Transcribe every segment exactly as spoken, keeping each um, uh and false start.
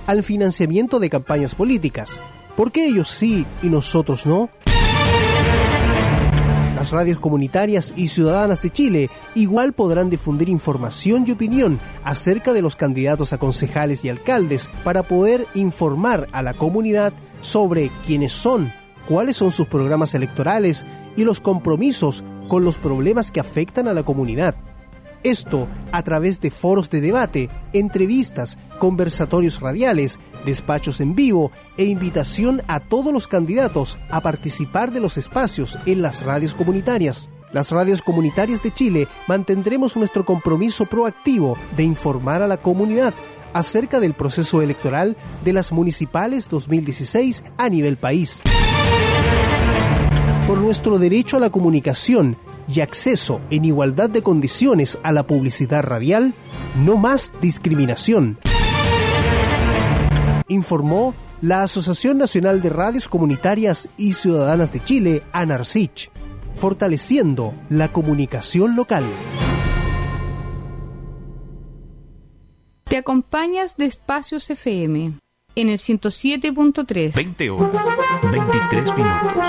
al financiamiento de campañas políticas. ¿Por qué ellos sí y nosotros no? Las radios comunitarias y ciudadanas de Chile igual podrán difundir información y opinión acerca de los candidatos a concejales y alcaldes para poder informar a la comunidad sobre quiénes son, cuáles son sus programas electorales y los compromisos con los problemas que afectan a la comunidad. Esto a través de foros de debate, entrevistas, conversatorios radiales, despachos en vivo e invitación a todos los candidatos a participar de los espacios en las radios comunitarias. Las radios comunitarias de Chile mantendremos nuestro compromiso proactivo de informar a la comunidad acerca del proceso electoral de las municipales dos mil dieciséis a nivel país. Por nuestro derecho a la comunicación y acceso en igualdad de condiciones a la publicidad radial, no más discriminación. Informó la Asociación Nacional de Radios Comunitarias y Ciudadanas de Chile, ANARCICH, fortaleciendo la comunicación local. Te acompañas de Espacios F M en el ciento siete punto tres. veinte horas, veintitrés minutos.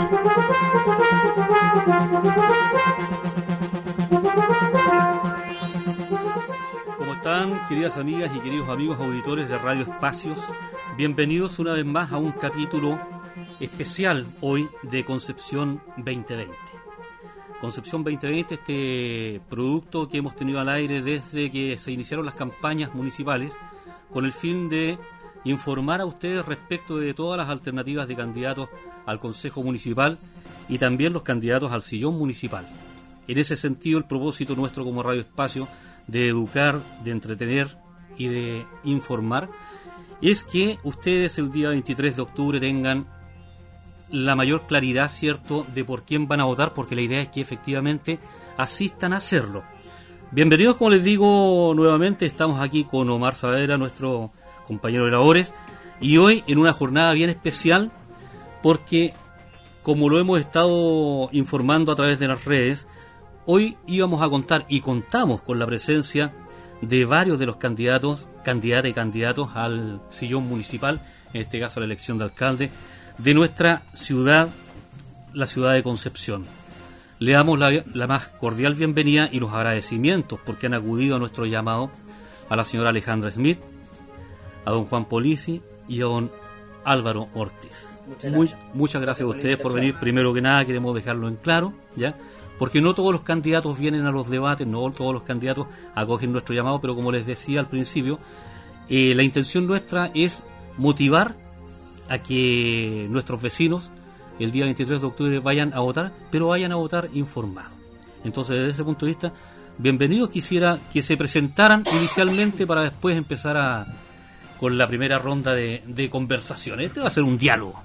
¿Cómo están, queridas amigas y queridos amigos auditores de Radio Espacios? Bienvenidos una vez más a un capítulo especial hoy de Concepción veinte veinte. Concepción veinte veinte, este producto que hemos tenido al aire desde que se iniciaron las campañas municipales con el fin de informar a ustedes respecto de todas las alternativas de candidatos al Consejo Municipal y también los candidatos al sillón municipal. En ese sentido, el propósito nuestro como Radio Espacio de educar, de entretener y de informar es que ustedes el día veintitrés de octubre tengan la mayor claridad, ¿cierto?, de por quién van a votar, porque la idea es que efectivamente asistan a hacerlo. Bienvenidos, como les digo nuevamente, estamos aquí con Omar Saavedra, nuestro compañero de labores, y hoy en una jornada bien especial porque, como lo hemos estado informando a través de las redes, hoy íbamos a contar y contamos con la presencia de varios de los candidatos, candidatas y candidatos al sillón municipal, en este caso a la elección de alcalde, de nuestra ciudad, la ciudad de Concepción. Le damos la, la más cordial bienvenida y los agradecimientos porque han acudido a nuestro llamado a la señora Alejandra Smith, a don Juan Polisi y a don Álvaro Ortiz. Muchas gracias, Muy, muchas gracias a ustedes por venir. Primero que nada queremos dejarlo en claro, ¿ya? Porque no todos los candidatos vienen a los debates, no todos los candidatos acogen nuestro llamado, pero como les decía al principio, eh, la intención nuestra es motivar a que nuestros vecinos el día veintitrés de octubre vayan a votar, pero vayan a votar informados. Entonces, desde ese punto de vista, bienvenidos. Quisiera que se presentaran inicialmente para después empezar a con la primera ronda de, de conversaciones. Este va a ser un diálogo.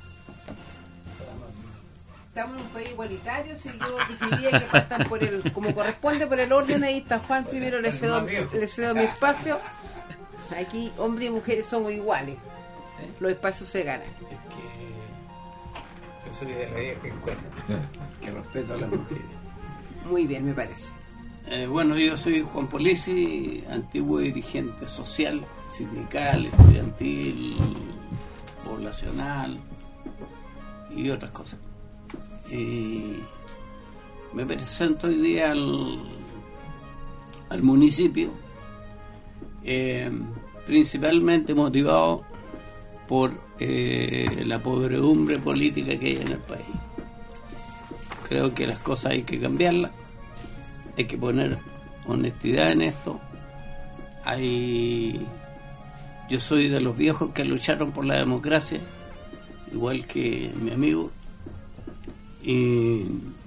Estamos en un país igualitario, si yo decidiría que faltan por el, como corresponde por el orden, ahí está Juan, primero le cedo, le cedo mi espacio. Aquí hombres y mujeres somos iguales, los espacios se ganan. Es que yo soy de la vieja escuela, que respeto a las mujeres. Muy bien, me parece. Eh, bueno, yo soy Juan Polisi, antiguo dirigente social, sindical, estudiantil, poblacional y otras cosas. Y me presento hoy día al, al municipio, eh, principalmente motivado por eh, la podredumbre política que hay en el país. Creo que las cosas hay que cambiarlas, hay que poner honestidad en esto. Hay, yo soy de los viejos que lucharon por la democracia, igual que mi amigo, y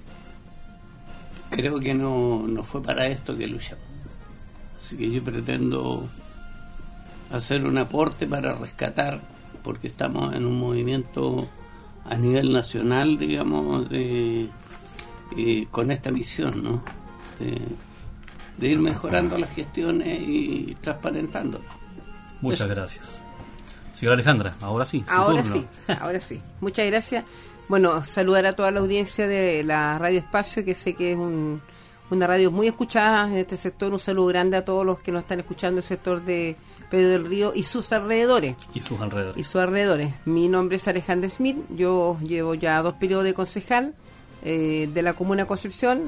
creo que no, no fue para esto que luchamos. Así que yo pretendo hacer un aporte para rescatar, porque estamos en un movimiento a nivel nacional, digamos, de, eh, con esta misión, ¿no? De, de ir mejorando las gestiones y transparentándolas. Muchas Eso. Gracias. Señora Alejandra, ahora sí. Ahora turno. sí, ahora sí. Muchas gracias. Bueno, saludar a toda la audiencia de la Radio Espacio, que sé que es un, una radio muy escuchada en este sector. Un saludo grande a todos los que nos están escuchando, el sector de Pedro del Río y sus alrededores. Y sus alrededores. Y sus alrededores. Mi nombre es Alejandra Smith, yo llevo ya dos periodos de concejal eh, de la Comuna de Concepción,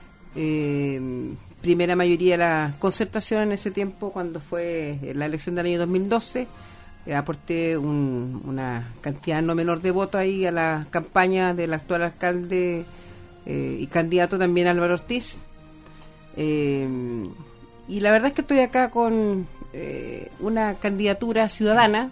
eh, primera mayoría de la concertación en ese tiempo, cuando fue la elección del año dos mil doce, eh, aporté un, una cantidad no menor de votos ahí a la campaña del actual alcalde eh, y candidato también Álvaro Ortiz. Eh, y la verdad es que estoy acá con eh, una candidatura ciudadana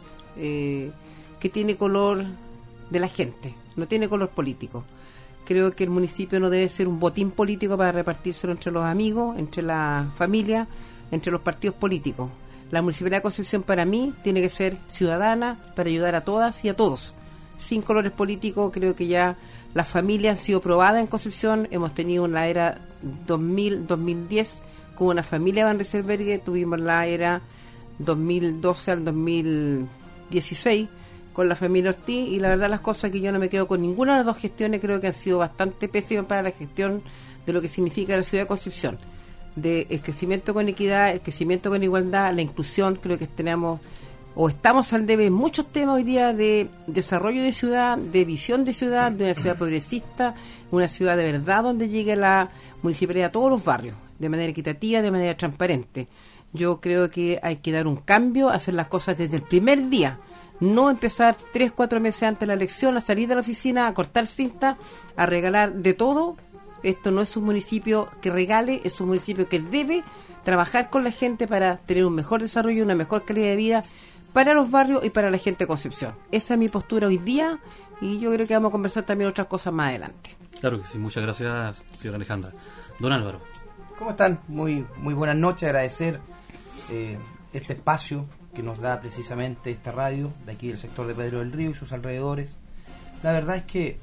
eh, que tiene color de la gente, no tiene color político. Creo que el municipio no debe ser un botín político para repartírselo entre los amigos, entre la familia, entre los partidos políticos. La Municipalidad de Concepción para mí tiene que ser ciudadana para ayudar a todas y a todos. Sin colores políticos, creo que ya las familias han sido probadas en Concepción. Hemos tenido una era dos mil, dos mil diez con una familia Van Rieselberghe, tuvimos la era dos mil doce al dos mil dieciséis con la familia Ortiz, y la verdad las cosas que yo no me quedo con ninguna de las dos gestiones, creo que han sido bastante pésimas para la gestión de lo que significa la ciudad de Concepción, de el crecimiento con equidad, el crecimiento con igualdad, la inclusión. Creo que tenemos o estamos al debe en muchos temas hoy día de desarrollo de ciudad, de visión de ciudad, de una ciudad progresista, una ciudad de verdad donde llegue la municipalidad a todos los barrios, de manera equitativa, de manera transparente. Yo creo que hay que dar un cambio, hacer las cosas desde el primer día, no empezar tres, cuatro meses antes de la elección a salir de la oficina, a cortar cinta, a regalar de todo. Esto no es un municipio que regale, es un municipio que debe trabajar con la gente para tener un mejor desarrollo, una mejor calidad de vida para los barrios y para la gente de Concepción. Esa es mi postura hoy día, y yo creo que vamos a conversar también otras cosas más adelante. Claro que sí, muchas gracias, señora Alejandra. Don Álvaro. ¿Cómo están? Muy, muy buenas noches, agradecer eh, este espacio que nos da precisamente esta radio de aquí del sector de Pedro del Río y sus alrededores. La verdad es que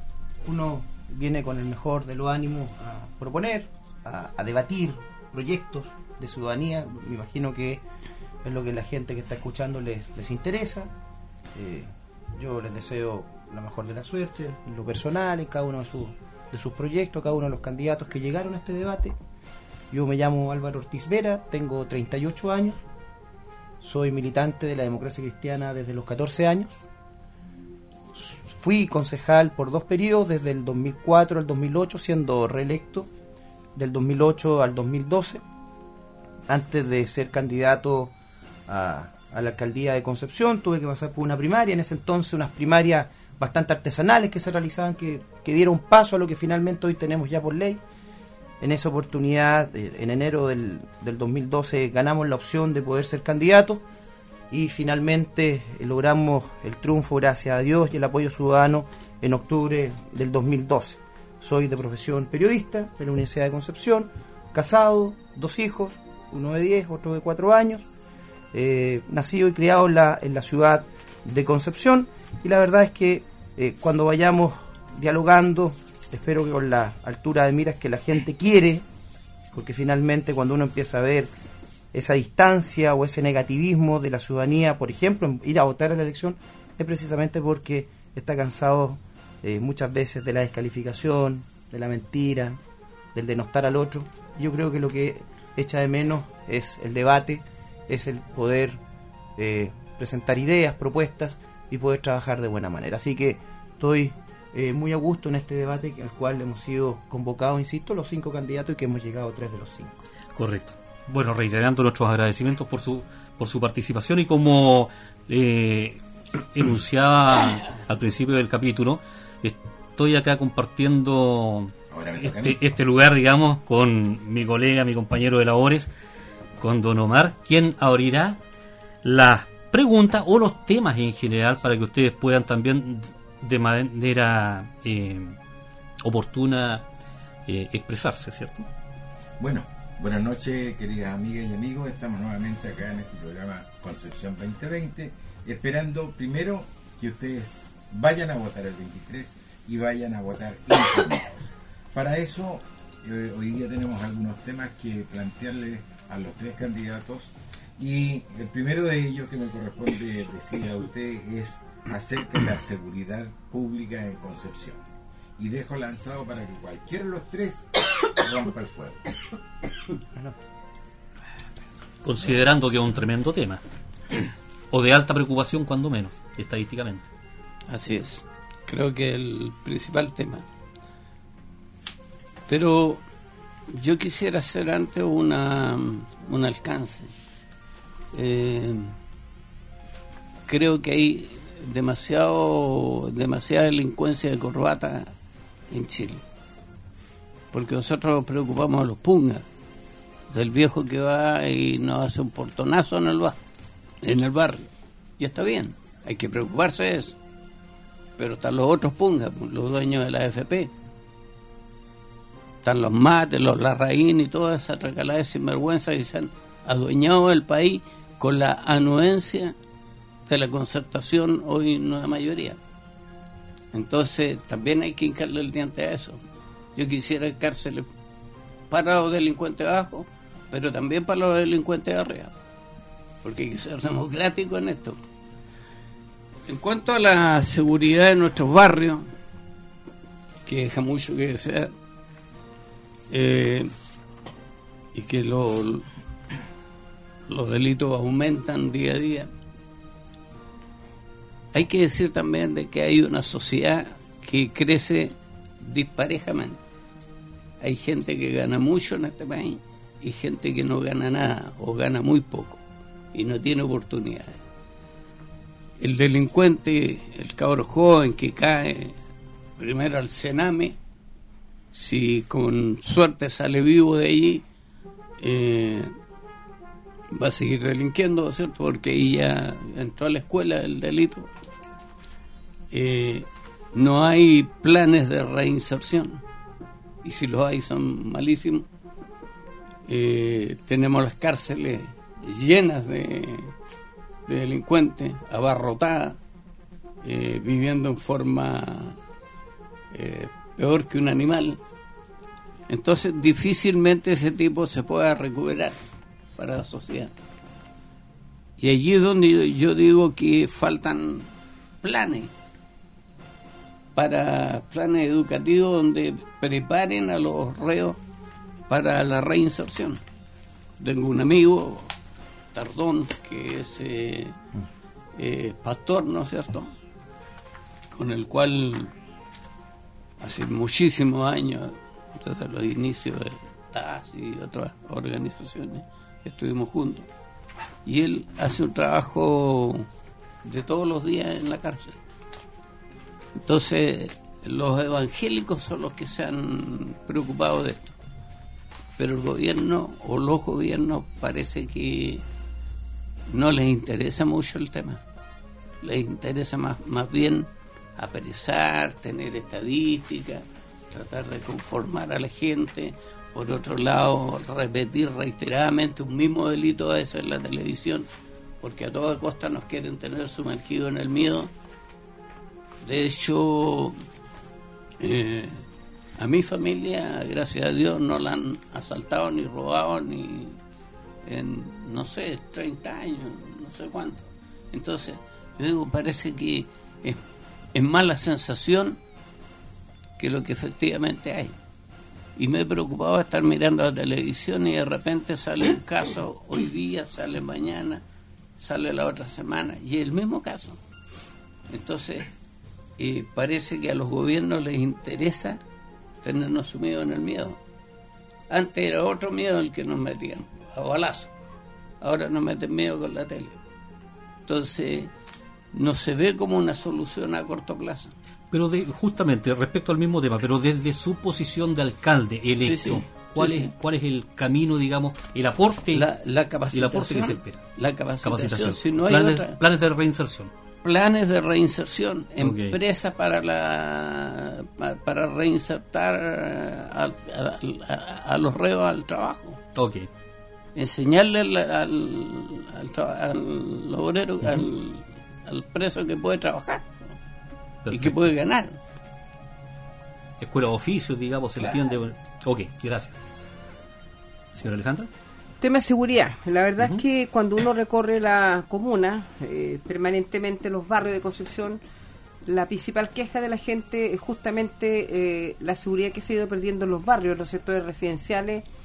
uno viene con el mejor de los ánimos a proponer, a, a debatir proyectos de ciudadanía. Me imagino que es lo que la gente que está escuchando les, les interesa. Eh, yo les deseo la mejor de la suerte en lo personal, en cada uno de, su, de sus proyectos, cada uno de los candidatos que llegaron a este debate. Yo me llamo Álvaro Ortiz Vera, tengo treinta y ocho años, soy militante de la democracia cristiana desde los catorce años. Fui concejal por dos periodos, desde el dos mil cuatro al dos mil ocho, siendo reelecto del dos mil ocho al dos mil doce, antes de ser candidato a, a la alcaldía de Concepción. Tuve que pasar por una primaria, en ese entonces unas primarias bastante artesanales que se realizaban, que, que dieron paso a lo que finalmente hoy tenemos ya por ley. En esa oportunidad, en enero del, del dos mil doce, ganamos la opción de poder ser candidato, y finalmente logramos el triunfo gracias a Dios y el apoyo ciudadano en octubre del dos mil doce. Soy de profesión periodista de la Universidad de Concepción, casado, dos hijos, uno de diez, otro de cuatro años, eh, nacido y criado en la, en la ciudad de Concepción, y la verdad es que eh, cuando vayamos dialogando, espero que con la altura de miras que la gente quiere, porque finalmente cuando uno empieza a ver esa distancia o ese negativismo de la ciudadanía, por ejemplo, en ir a votar a la elección, es precisamente porque está cansado eh, muchas veces de la descalificación, de la mentira, del denostar al otro. Yo creo que lo que echa de menos es el debate, es el poder eh, presentar ideas, propuestas y poder trabajar de buena manera. Así que estoy eh, muy a gusto en este debate al cual hemos sido convocados, insisto, los cinco candidatos, y que hemos llegado a tres de los cinco. Correcto. Bueno, reiterando nuestros agradecimientos por su por su participación, y como eh, enunciaba al principio del capítulo, estoy acá compartiendo este, este lugar, digamos, con mi colega, mi compañero de labores, con don Omar, quien abrirá las preguntas o los temas en general para que ustedes puedan también de manera eh, oportuna eh, expresarse, ¿cierto? Bueno, buenas noches, queridas amigas y amigos. Estamos nuevamente acá en este programa Concepción veinte veinte, esperando primero que ustedes vayan a votar el veintitrés y vayan a votar informados. Para eso, eh, hoy día tenemos algunos temas que plantearles a los tres candidatos, y el primero de ellos que me corresponde decir a usted es acerca de la seguridad pública en Concepción. Y dejo lanzado para que cualquiera de los tres rompa el fuego. considerando que es un tremendo tema, o de alta preocupación cuando menos, estadísticamente. Así es, creo que el principal tema. Pero yo quisiera hacer antes una un alcance. Eh, creo que hay demasiado demasiada delincuencia de corbata en Chile, porque nosotros nos preocupamos de los pungas, del viejo que va y nos hace un portonazo en el bar, en el barrio, y está bien, hay que preocuparse de eso, pero están los otros pungas, los dueños de la A F P, están los mates, los larraín y toda esa tracalada de sinvergüenza que se han adueñado del país con la anuencia de la concertación hoy nueva mayoría. Entonces también hay que hincarle el diente a eso. Yo quisiera cárceles para los delincuentes abajo, pero también para los delincuentes de arriba, porque hay que ser democrático en esto. En cuanto a la seguridad de nuestros barrios, que deja mucho que desear, eh, y que lo, los delitos aumentan día a día, hay que decir también de que hay una sociedad que crece disparejamente. Hay gente que gana mucho en este país y gente que no gana nada o gana muy poco y no tiene oportunidades. El delincuente, el cabro joven que cae primero al cename, si con suerte sale vivo de allí, eh, va a seguir delinquiendo, ¿cierto? Porque ahí ya entró a la escuela del delito. Eh, no hay planes de reinserción, y si los hay son malísimos. Eh, tenemos las cárceles llenas de, de delincuentes, abarrotadas, eh, viviendo en forma eh, peor que un animal. Entonces difícilmente ese tipo se pueda recuperar para la sociedad. Y allí es donde yo digo que faltan planes, para planes educativos donde preparen a los reos para la reinserción. Tengo un amigo, Tardón, que es eh, eh, pastor, ¿no es cierto?, con el cual hace muchísimos años, desde los inicios de T A S y otras organizaciones, estuvimos juntos. Y él hace un trabajo de todos los días en la cárcel. Entonces, los evangélicos son los que se han preocupado de esto. Pero el gobierno o los gobiernos parece que no les interesa mucho el tema. Les interesa más, más bien apresar, tener estadísticas, tratar de conformar a la gente. Por otro lado, repetir reiteradamente un mismo delito a veces en la televisión, porque a toda costa nos quieren tener sumergidos en el miedo. De hecho, eh, a mi familia, gracias a Dios, no la han asaltado ni robado ni en, no sé, treinta años, no sé cuánto. Entonces, yo digo, parece que es, es más la sensación que lo que efectivamente hay. Y me he preocupado de estar mirando la televisión y de repente sale un caso hoy día, sale mañana, sale la otra semana, y es el mismo caso. Entonces, eh, parece que a los gobiernos les interesa tenernos sumidos en el miedo. Antes era otro miedo el que nos metían, a balazo. Ahora nos meten miedo con la tele. Entonces, no se ve como una solución a corto plazo. Pero de, justamente respecto al mismo tema, pero desde su posición de alcalde electo, sí, sí, ¿cuál, sí, es, sí. ¿cuál es el camino, digamos, el aporte, la, la capacitación, el aporte que se espera? La capacitación, capacitación. Si no hay planes, otra, planes de reinserción. Planes de reinserción, okay. Empresas para la para reinsertar a, a, a, a los reos al trabajo. Okay. Enseñarle al, al, al, al obrero, uh-huh. al, al preso que puede trabajar. Perfecto. Y que puede ganar. Escuela de oficios, digamos, se claro. le tiende. Ok, gracias. Señora Alejandra. Tema de seguridad. La verdad uh-huh. es que cuando uno recorre la comuna, eh, permanentemente los barrios de Concepción, la principal queja de la gente es justamente eh, la seguridad que se ha ido perdiendo en los barrios, en los sectores residenciales,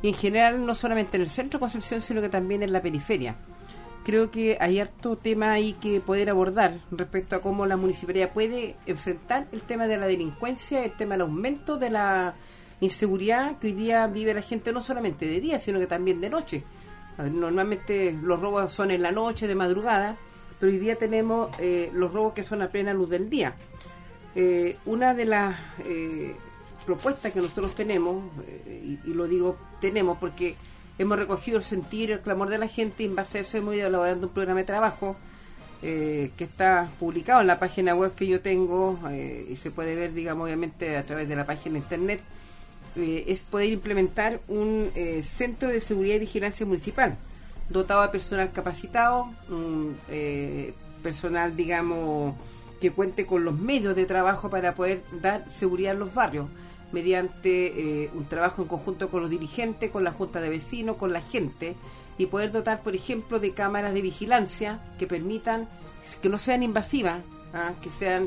y en general no solamente en el centro de Concepción, sino que también en la periferia. Creo que hay harto tema ahí que poder abordar respecto a cómo la municipalidad puede enfrentar el tema de la delincuencia, el tema del aumento de la inseguridad que hoy día vive la gente, no solamente de día, sino que también de noche. Normalmente los robos son en la noche, de madrugada, pero hoy día tenemos eh, los robos que son a plena luz del día. Eh, una de las eh, propuestas que nosotros tenemos, eh, y, y lo digo tenemos porque hemos recogido el sentir, el clamor de la gente, y en base a eso hemos ido elaborando un programa de trabajo eh, que está publicado en la página web que yo tengo, eh, y se puede ver, digamos, obviamente a través de la página de internet. Eh, es poder implementar un eh, centro de seguridad y vigilancia municipal, dotado de personal capacitado, un eh, personal, digamos, que cuente con los medios de trabajo para poder dar seguridad en los barrios, mediante eh, un trabajo en conjunto con los dirigentes, con la junta de vecinos, con la gente, y poder dotar, por ejemplo, de cámaras de vigilancia que permitan, que no sean invasivas, ¿ah? que sean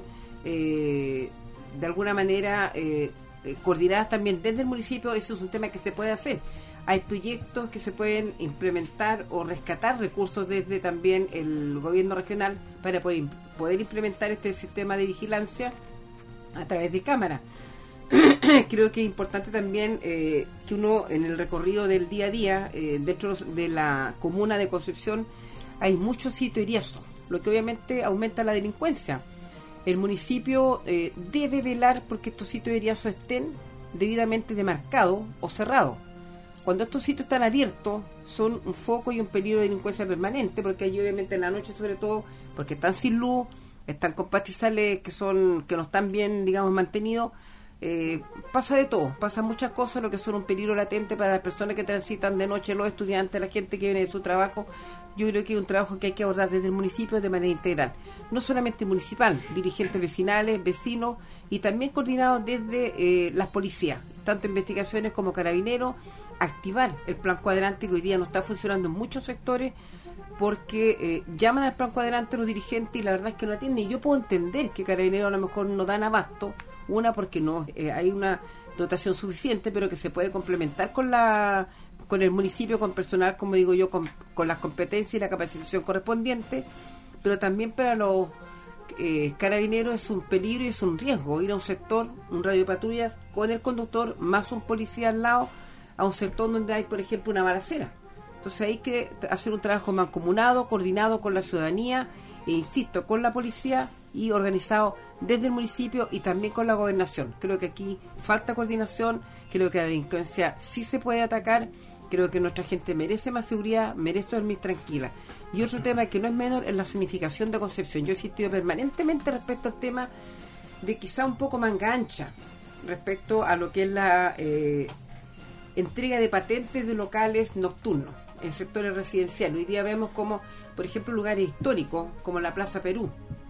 eh, de alguna manera eh, coordinadas también desde el municipio. Eso es un tema que se puede hacer. Hay proyectos que se pueden implementar o rescatar recursos desde también el gobierno regional para poder, poder implementar este sistema de vigilancia a través de cámaras. Creo que es importante también eh, que uno en el recorrido del día a día, eh, dentro de la comuna de Concepción, hay muchos sitios eriazos, lo que obviamente aumenta la delincuencia. El municipio eh, debe velar porque estos sitios eriazos estén debidamente demarcados o cerrados. Cuando estos sitios están abiertos, son un foco y un peligro de delincuencia permanente, porque allí obviamente en la noche, sobre todo, porque están sin luz, están con pastizales que son que no están bien, digamos, mantenidos. Eh, pasa de todo, pasa muchas cosas, lo que son un peligro latente para las personas que transitan de noche, los estudiantes, la gente que viene de su trabajo. Yo creo que es un trabajo que hay que abordar desde el municipio de manera integral, no solamente municipal, dirigentes vecinales, vecinos, y también coordinado desde eh, las policías, tanto investigaciones como carabineros, activar el plan cuadrante que hoy día no está funcionando en muchos sectores, porque eh, llaman al plan cuadrante los dirigentes y la verdad es que no atienden. Y yo puedo entender que carabineros a lo mejor no dan abasto, una porque no eh, hay una dotación suficiente, pero que se puede complementar con la con el municipio, con personal, como digo yo, con, con las competencias y la capacitación correspondiente, pero también para los eh, carabineros es un peligro y es un riesgo ir a un sector, un radio de patrullas con el conductor más un policía al lado, a un sector donde hay, por ejemplo, una balacera. Entonces hay que hacer un trabajo mancomunado, coordinado con la ciudadanía, e insisto, con la policía y organizado desde el municipio y también con la gobernación. Creo que aquí falta coordinación, creo que la delincuencia sí se puede atacar, creo que nuestra gente merece más seguridad, merece dormir tranquila. Y otro tema que no es menor es la zonificación de Concepción. Yo he insistido permanentemente respecto al tema de quizá un poco manga ancha, respecto a lo que es la eh, entrega de patentes de locales nocturnos en sectores residenciales. Hoy día vemos como, por ejemplo, lugares históricos como la Plaza Perú,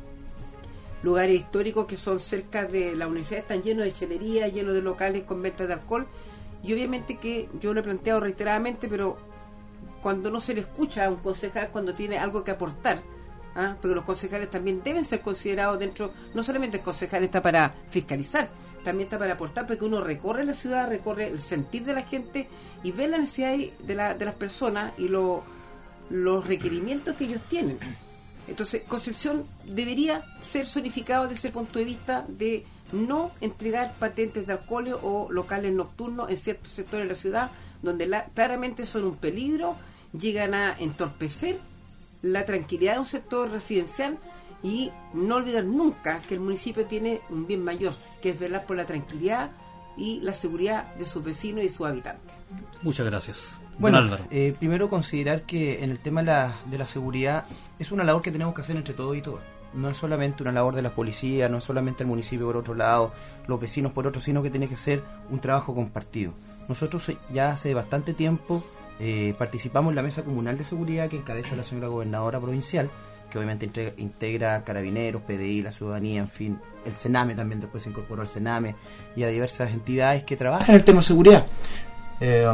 lugares históricos que son cerca de la universidad, están llenos de chelería, llenos de locales con venta de alcohol, y obviamente que yo lo he planteado reiteradamente, pero cuando no se le escucha a un concejal cuando tiene algo que aportar, ¿ah? porque los concejales también deben ser considerados dentro, no solamente el concejal está para fiscalizar, también está para aportar, porque uno recorre la ciudad, recorre el sentir de la gente y ve la necesidad de, la, de las personas y lo, los requerimientos que ellos tienen. Entonces, Concepción debería ser zonificado desde ese punto de vista de no entregar patentes de alcohol o locales nocturnos en ciertos sectores de la ciudad, donde la, claramente son un peligro, llegan a entorpecer la tranquilidad de un sector residencial. Y no olvidar nunca que el municipio tiene un bien mayor, que es velar por la tranquilidad y la seguridad de sus vecinos y sus habitantes. Muchas gracias. Bueno, Don Álvaro. Eh, primero considerar que en el tema de la, de la seguridad es una labor que tenemos que hacer entre todos y todas. No es solamente una labor de la policía, no es solamente el municipio por otro lado, los vecinos por otro, sino que tiene que ser un trabajo compartido. Nosotros ya hace bastante tiempo eh, participamos en la mesa comunal de seguridad que encabeza la señora gobernadora provincial, que obviamente integra, integra Carabineros, P D I, la ciudadanía, en fin, el Sename también después se incorporó al Sename y a diversas entidades que trabajan en el tema de seguridad. Eh,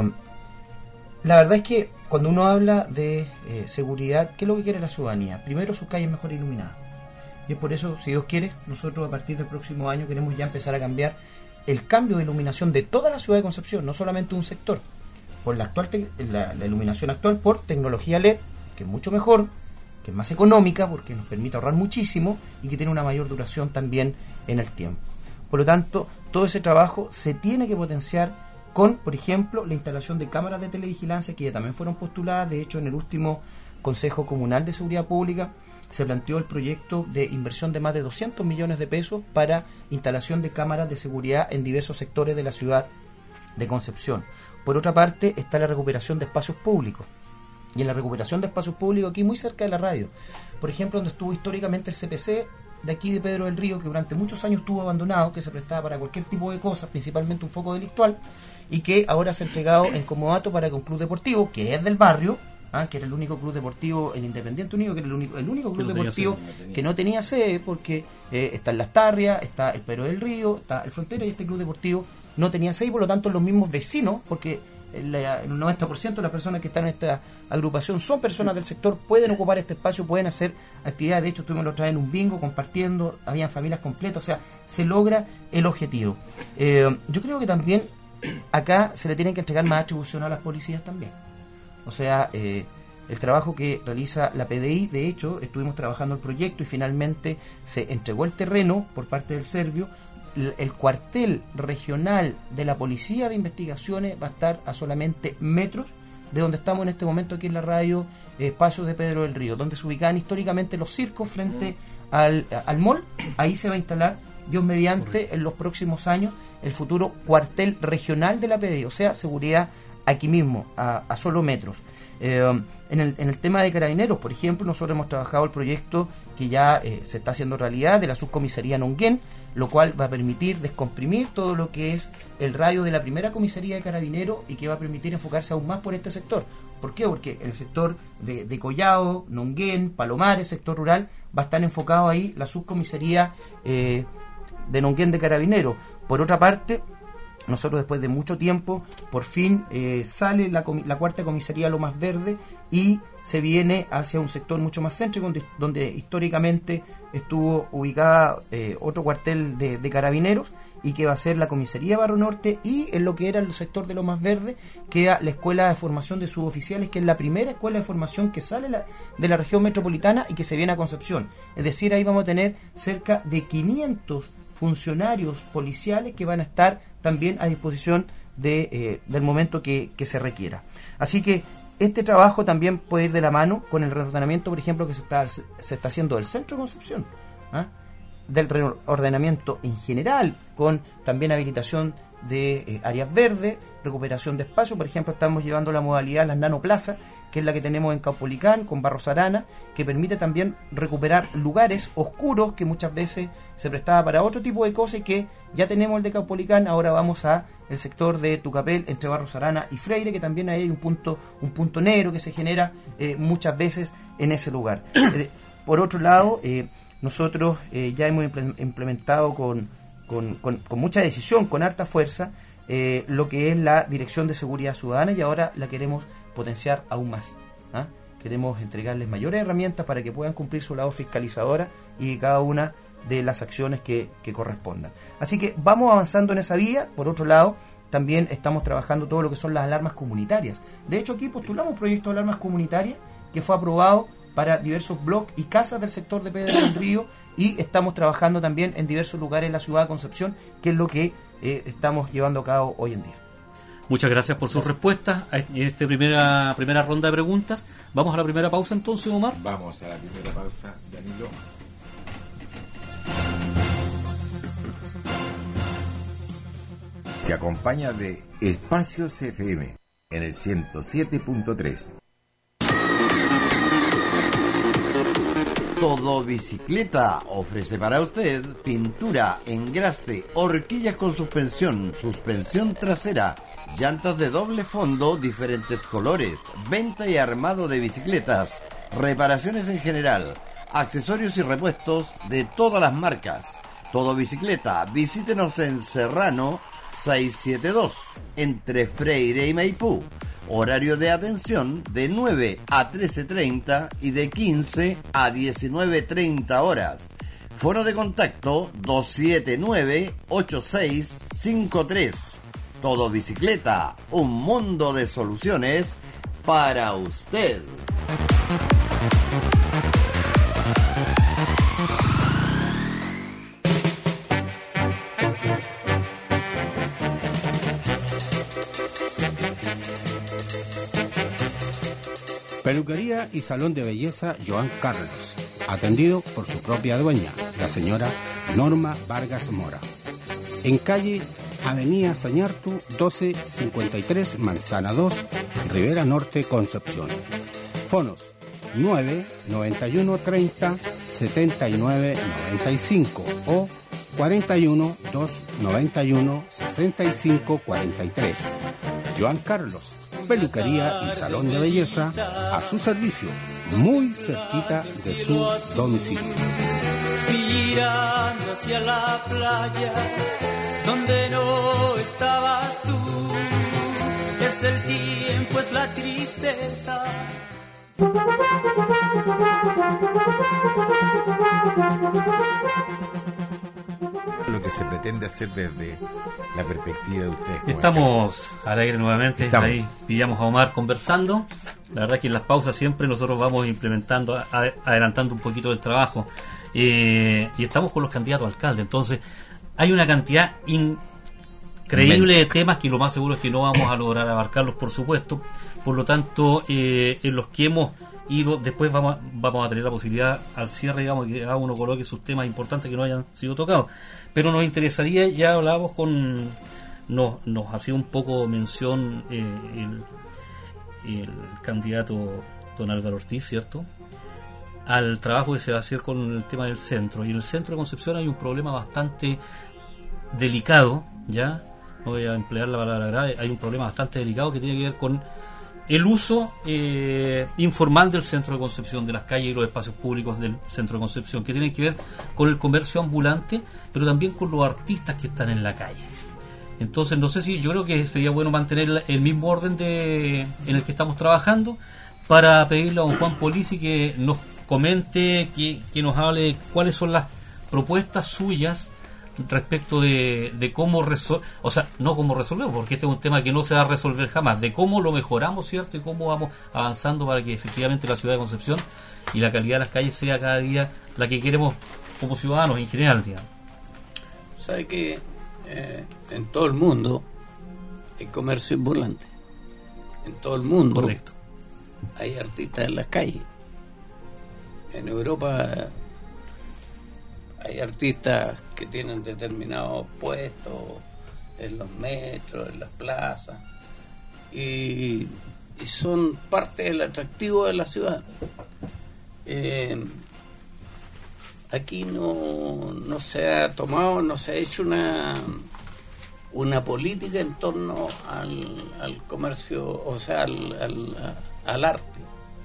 la verdad es que cuando uno habla de eh, seguridad, ¿qué es lo que quiere la ciudadanía? Primero, sus calles mejor iluminadas. Y es por eso, si Dios quiere, nosotros a partir del próximo año queremos ya empezar a cambiar el cambio de iluminación de toda la ciudad de Concepción, no solamente un sector. por la actual te- la, la iluminación actual por tecnología L E D, que es mucho mejor, que es más económica porque nos permite ahorrar muchísimo y que tiene una mayor duración también en el tiempo. Por lo tanto, todo ese trabajo se tiene que potenciar con, por ejemplo, la instalación de cámaras de televigilancia que ya también fueron postuladas. De hecho, en el último Consejo Comunal de Seguridad Pública se planteó el proyecto de inversión de más de doscientos millones de pesos para instalación de cámaras de seguridad en diversos sectores de la ciudad de Concepción. Por otra parte, está la recuperación de espacios públicos. Y en la recuperación de espacios públicos, aquí muy cerca de la radio, por ejemplo, donde estuvo históricamente el C P C de aquí de Pedro del Río, que durante muchos años estuvo abandonado, que se prestaba para cualquier tipo de cosas, principalmente un foco delictual, y que ahora se ha entregado en comodato para que un club deportivo, que es del barrio, ¿ah? que era el único club deportivo en Independiente Unido, que era el único, el único club Que no tenía deportivo sede, no tenía. que no tenía sede, porque eh, está en Las Tarrias, está el Pedro del Río, está el Frontera, y este club deportivo no tenía sede, y por lo tanto los mismos vecinos, porque el, el noventa por ciento de las personas que están en esta agrupación son personas del sector, pueden ocupar este espacio, pueden hacer actividades. De hecho, estuvimos la otra vez en un bingo compartiendo, habían familias completas, o sea, se logra el objetivo. Eh, yo creo que también acá se le tienen que entregar más atribución a las policías también. O sea, eh, el trabajo que realiza la P D I, de hecho, estuvimos trabajando el proyecto y finalmente se entregó el terreno por parte del Servio. El, el cuartel regional de la Policía de Investigaciones va a estar a solamente metros de donde estamos en este momento aquí en la radio eh, Espacios de Pedro del Río, donde se ubicaban históricamente los circos frente al, al mall. Ahí se va a instalar, Dios mediante, en los próximos años, el futuro cuartel regional de la P D I, o sea, seguridad aquí mismo, a, a solo metros. Eh, en, el, en el tema de carabineros, por ejemplo, nosotros hemos trabajado el proyecto que ya eh, se está haciendo realidad de la subcomisaría Nonguén, lo cual va a permitir descomprimir todo lo que es el radio de la primera comisaría de carabineros y que va a permitir enfocarse aún más por este sector. ¿Por qué? Porque el sector de, de Collao, Nonguén, Palomares, sector rural, va a estar enfocado ahí la subcomisaría eh, de Nonguén de carabineros. Por otra parte, nosotros después de mucho tiempo, por fin eh, sale la, comi- la cuarta comisaría Lomas Verde y se viene hacia un sector mucho más céntrico, donde, donde históricamente estuvo ubicada eh, otro cuartel de, de carabineros, y que va a ser la comisaría Barrio Norte, y en lo que era el sector de Lomas Verde queda la escuela de formación de suboficiales, que es la primera escuela de formación que sale la, de la región metropolitana y que se viene a Concepción. Es decir, ahí vamos a tener cerca de quinientos funcionarios policiales que van a estar también a disposición de, eh, del momento que, que se requiera. Así que este trabajo también puede ir de la mano con el reordenamiento, por ejemplo, que se está, se está haciendo del centro de Concepción, ¿ah? del reordenamiento en general, con también habilitación de eh, áreas verdes, recuperación de espacio. Por ejemplo, estamos llevando la modalidad las nanoplazas, que es la que tenemos en Caupolicán, con Barros Arana, que permite también recuperar lugares oscuros que muchas veces se prestaba para otro tipo de cosas, y que ya tenemos el de Caupolicán. Ahora vamos a el sector de Tucapel, entre Barros Arana y Freire, que también hay un punto, un punto negro que se genera eh, muchas veces en ese lugar. Eh, por otro lado, eh, nosotros eh, ya hemos implementado con, con, con, con mucha decisión, con harta fuerza, eh, lo que es la Dirección de Seguridad Ciudadana, y ahora la queremos potenciar aún más. ¿ah? Queremos entregarles mayores herramientas para que puedan cumplir su labor fiscalizadora y cada una de las acciones que, que correspondan. Así que vamos avanzando en esa vía. Por otro lado, también estamos trabajando todo lo que son las alarmas comunitarias. De hecho, aquí postulamos un proyecto de alarmas comunitarias que fue aprobado para diversos bloques y casas del sector de Pedro del Río, y estamos trabajando también en diversos lugares de la ciudad de Concepción, que es lo que eh, estamos llevando a cabo hoy en día. Muchas gracias por sus respuestas en esta primera, primera ronda de preguntas. Vamos a la primera pausa entonces, Omar. Vamos a la primera pausa, Danilo. Te acompaña de Espacios F M en el ciento siete punto tres. Todo Bicicleta ofrece para usted pintura, engrase, horquillas con suspensión, suspensión trasera, llantas de doble fondo, diferentes colores, venta y armado de bicicletas, reparaciones en general, accesorios y repuestos de todas las marcas. Todo Bicicleta, visítenos en Serrano seiscientos setenta y dos, entre Freire y Maipú. Horario de atención de nueve a trece treinta y de quince a diecinueve treinta horas. Foro de contacto dos siete nueve, ocho seis cinco tres. Todo Bicicleta, un mundo de soluciones para usted. Peluquería y salón de belleza Joan Carlos, atendido por su propia dueña, la señora Norma Vargas Mora. En calle Avenida Sañartu, doce cincuenta y tres, Manzana dos, Rivera Norte, Concepción. Fonos nueve noventa y uno treinta setenta y nueve noventa y cinco o cuarenta y uno dos noventa y uno sesenta y cinco cuarenta y tres. Joan Carlos, peluquería y salón de belleza a su servicio, muy cerquita de su domicilio. Mirando hacia la playa donde no estabas tú, es el tiempo, es la tristeza. Lo que se pretende hacer desde la perspectiva de ustedes. Estamos al aire nuevamente. Estamos. Ahí pillamos a Omar conversando. La verdad que en las pausas siempre nosotros vamos implementando, a- adelantando un poquito del trabajo. Eh, y estamos con los candidatos a alcalde. Entonces hay una cantidad increíble de temas que lo más seguro es que no vamos a lograr abarcarlos, por supuesto. Por lo tanto, eh, en los que hemos ido, después vamos a, vamos a tener la posibilidad al cierre, digamos, que cada uno coloque sus temas importantes que no hayan sido tocados. Pero nos interesaría, ya hablábamos con, nos, nos hacía un poco mención eh, el, el candidato don Álvaro Ortiz, ¿cierto?, al trabajo que se va a hacer con el tema del centro. Y en el centro de Concepción hay un problema bastante delicado, ya no voy a emplear la palabra grave, hay un problema bastante delicado que tiene que ver con el uso eh, informal del centro de Concepción, de las calles y los espacios públicos del centro de Concepción, que tienen que ver con el comercio ambulante, pero también con los artistas que están en la calle. Entonces, no sé si, yo creo que sería bueno mantener el mismo orden de, en el que estamos trabajando, para pedirle a don Juan Polisi que nos comente, que, que nos hable de cuáles son las propuestas suyas respecto de, de cómo resolver, o sea, no cómo resolvemos, porque este es un tema que no se va a resolver jamás, de cómo lo mejoramos, ¿cierto? Y cómo vamos avanzando para que efectivamente la ciudad de Concepción y la calidad de las calles sea cada día la que queremos como ciudadanos en general, digamos. ¿Sabe que eh, en todo el mundo hay comercio ambulante? En todo el mundo. Correcto. Hay artistas en las calles. En Europa hay artistas que tienen determinados puestos en los metros, en las plazas, y, y son parte del atractivo de la ciudad. Eh, aquí no, no se ha tomado, no se ha hecho una una política en torno al, al comercio, o sea, al, al, al arte.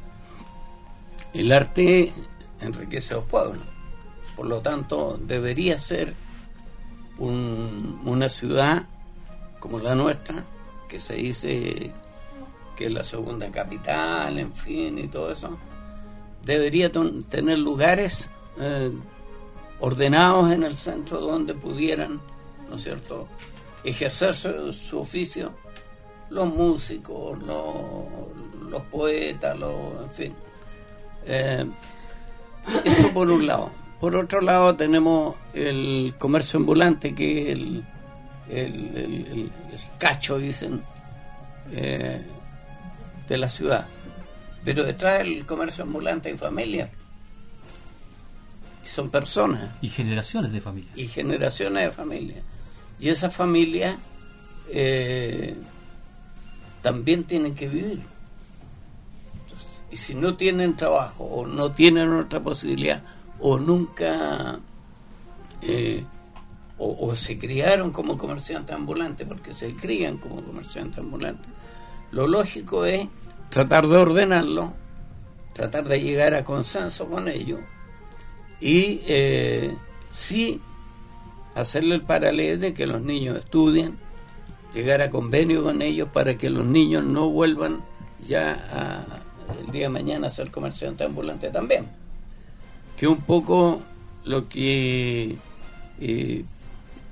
El arte enriquece a los pueblos, por lo tanto debería ser un, una ciudad como la nuestra, que se dice que es la segunda capital, en fin, y todo eso, debería ton, tener lugares eh, ordenados en el centro donde pudieran, ¿no es cierto?, ejercer su, su oficio los músicos, los, los poetas, los, en fin. Eh, eso por un lado. Por otro lado tenemos el comercio ambulante, que es el, el, el, el, el cacho, dicen, eh, de la ciudad. Pero detrás del comercio ambulante hay familias. Y son personas. Y generaciones de familias. Y generaciones de familias. Y esas familias eh, también tienen que vivir. Entonces, y si no tienen trabajo, o no tienen otra posibilidad, o nunca eh, o, o se criaron como comerciantes ambulantes, porque se crían como comerciantes ambulantes, lo lógico es tratar de ordenarlo, tratar de llegar a consenso con ellos y eh, sí hacerle el paralelo de que los niños estudien, llegar a convenio con ellos para que los niños no vuelvan ya a, el día de mañana a ser comerciantes ambulantes también. Que un poco lo que eh,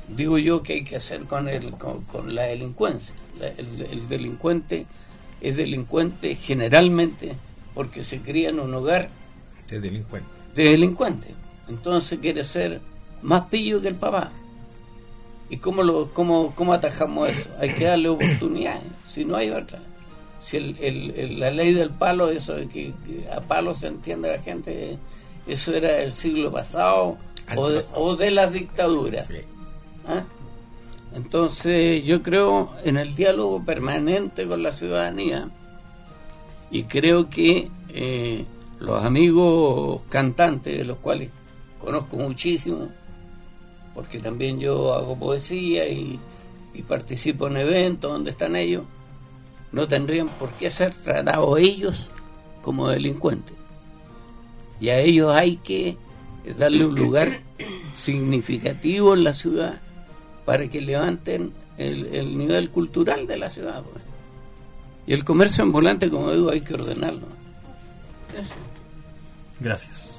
digo yo que hay que hacer con, el, con, con la delincuencia. La, el, el delincuente es delincuente generalmente porque se cría en un hogar de delincuente. de delincuente. Entonces quiere ser más pillo que el papá. ¿Y cómo, lo, cómo, cómo atajamos eso? Hay que darle oportunidades, si no hay otra. Si el, el, el, la ley del palo, eso de que, que a palo se entiende la gente, eso era del siglo pasado o de, o de las dictaduras. Sí. ¿Ah? Entonces yo creo en el diálogo permanente con la ciudadanía, y creo que eh, los amigos cantantes, de los cuales conozco muchísimo, porque también yo hago poesía y, y participo en eventos donde están ellos, no tendrían por qué ser tratados ellos como delincuentes. Y a ellos hay que darle un lugar significativo en la ciudad para que levanten el, el nivel cultural de la ciudad, pues. Y el comercio ambulante, como digo, hay que ordenarlo. Eso. Gracias.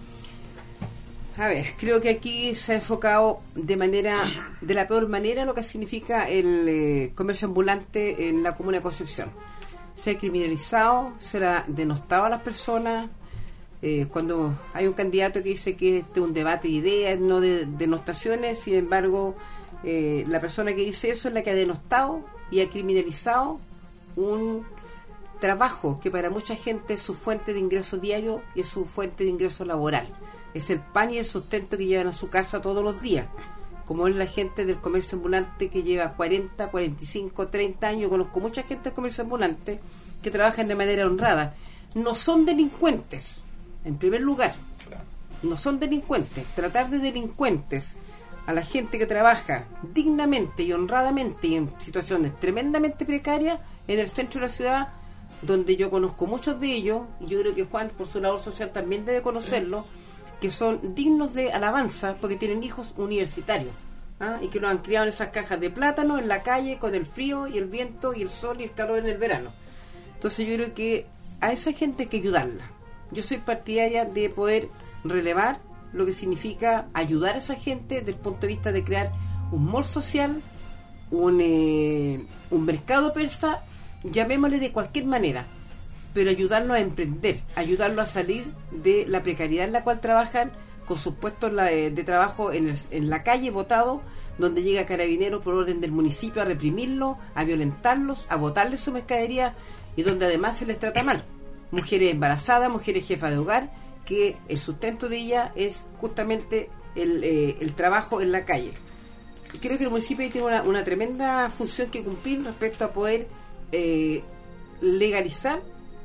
A ver, creo que aquí se ha enfocado de manera, de la peor manera, lo que significa el eh, comercio ambulante en la comuna de Concepción. Se ha criminalizado, se ha denostado a las personas. Eh, cuando hay un candidato que dice que este es un debate de ideas, no de denostaciones, sin embargo, eh, la persona que dice eso es la que ha denostado y ha criminalizado un trabajo que para mucha gente es su fuente de ingreso diario y es su fuente de ingreso laboral. Es el pan y el sustento que llevan a su casa todos los días, como es la gente del comercio ambulante que lleva cuarenta, cuarenta y cinco, treinta años. Conozco mucha gente del comercio ambulante que trabajan de manera honrada. No son delincuentes, en primer lugar. No son delincuentes. Tratar de delincuentes a la gente que trabaja dignamente y honradamente y en situaciones tremendamente precarias en el centro de la ciudad, donde yo conozco muchos de ellos, y yo creo que Juan, por su labor social, también debe conocerlo, que son dignos de alabanza porque tienen hijos universitarios, ¿ah? Y que los han criado en esas cajas de plátano en la calle con el frío y el viento y el sol y el calor en el verano. Entonces yo creo que a esa gente hay que ayudarla. Yo soy partidaria de poder relevar lo que significa ayudar a esa gente desde el punto de vista de crear un mall social, un, eh, un mercado persa, llamémosle de cualquier manera, pero ayudarlos a emprender, ayudarlos a salir de la precariedad en la cual trabajan, con sus puestos de trabajo en, el, en la calle, votados, donde llega Carabineros por orden del municipio a reprimirlos, a violentarlos, a botarles su mercadería, y donde además se les trata mal. Mujeres embarazadas, mujeres jefas de hogar, que el sustento de ellas es justamente el, eh, el trabajo en la calle. Creo que el municipio tiene una, una tremenda función que cumplir respecto a poder eh, legalizar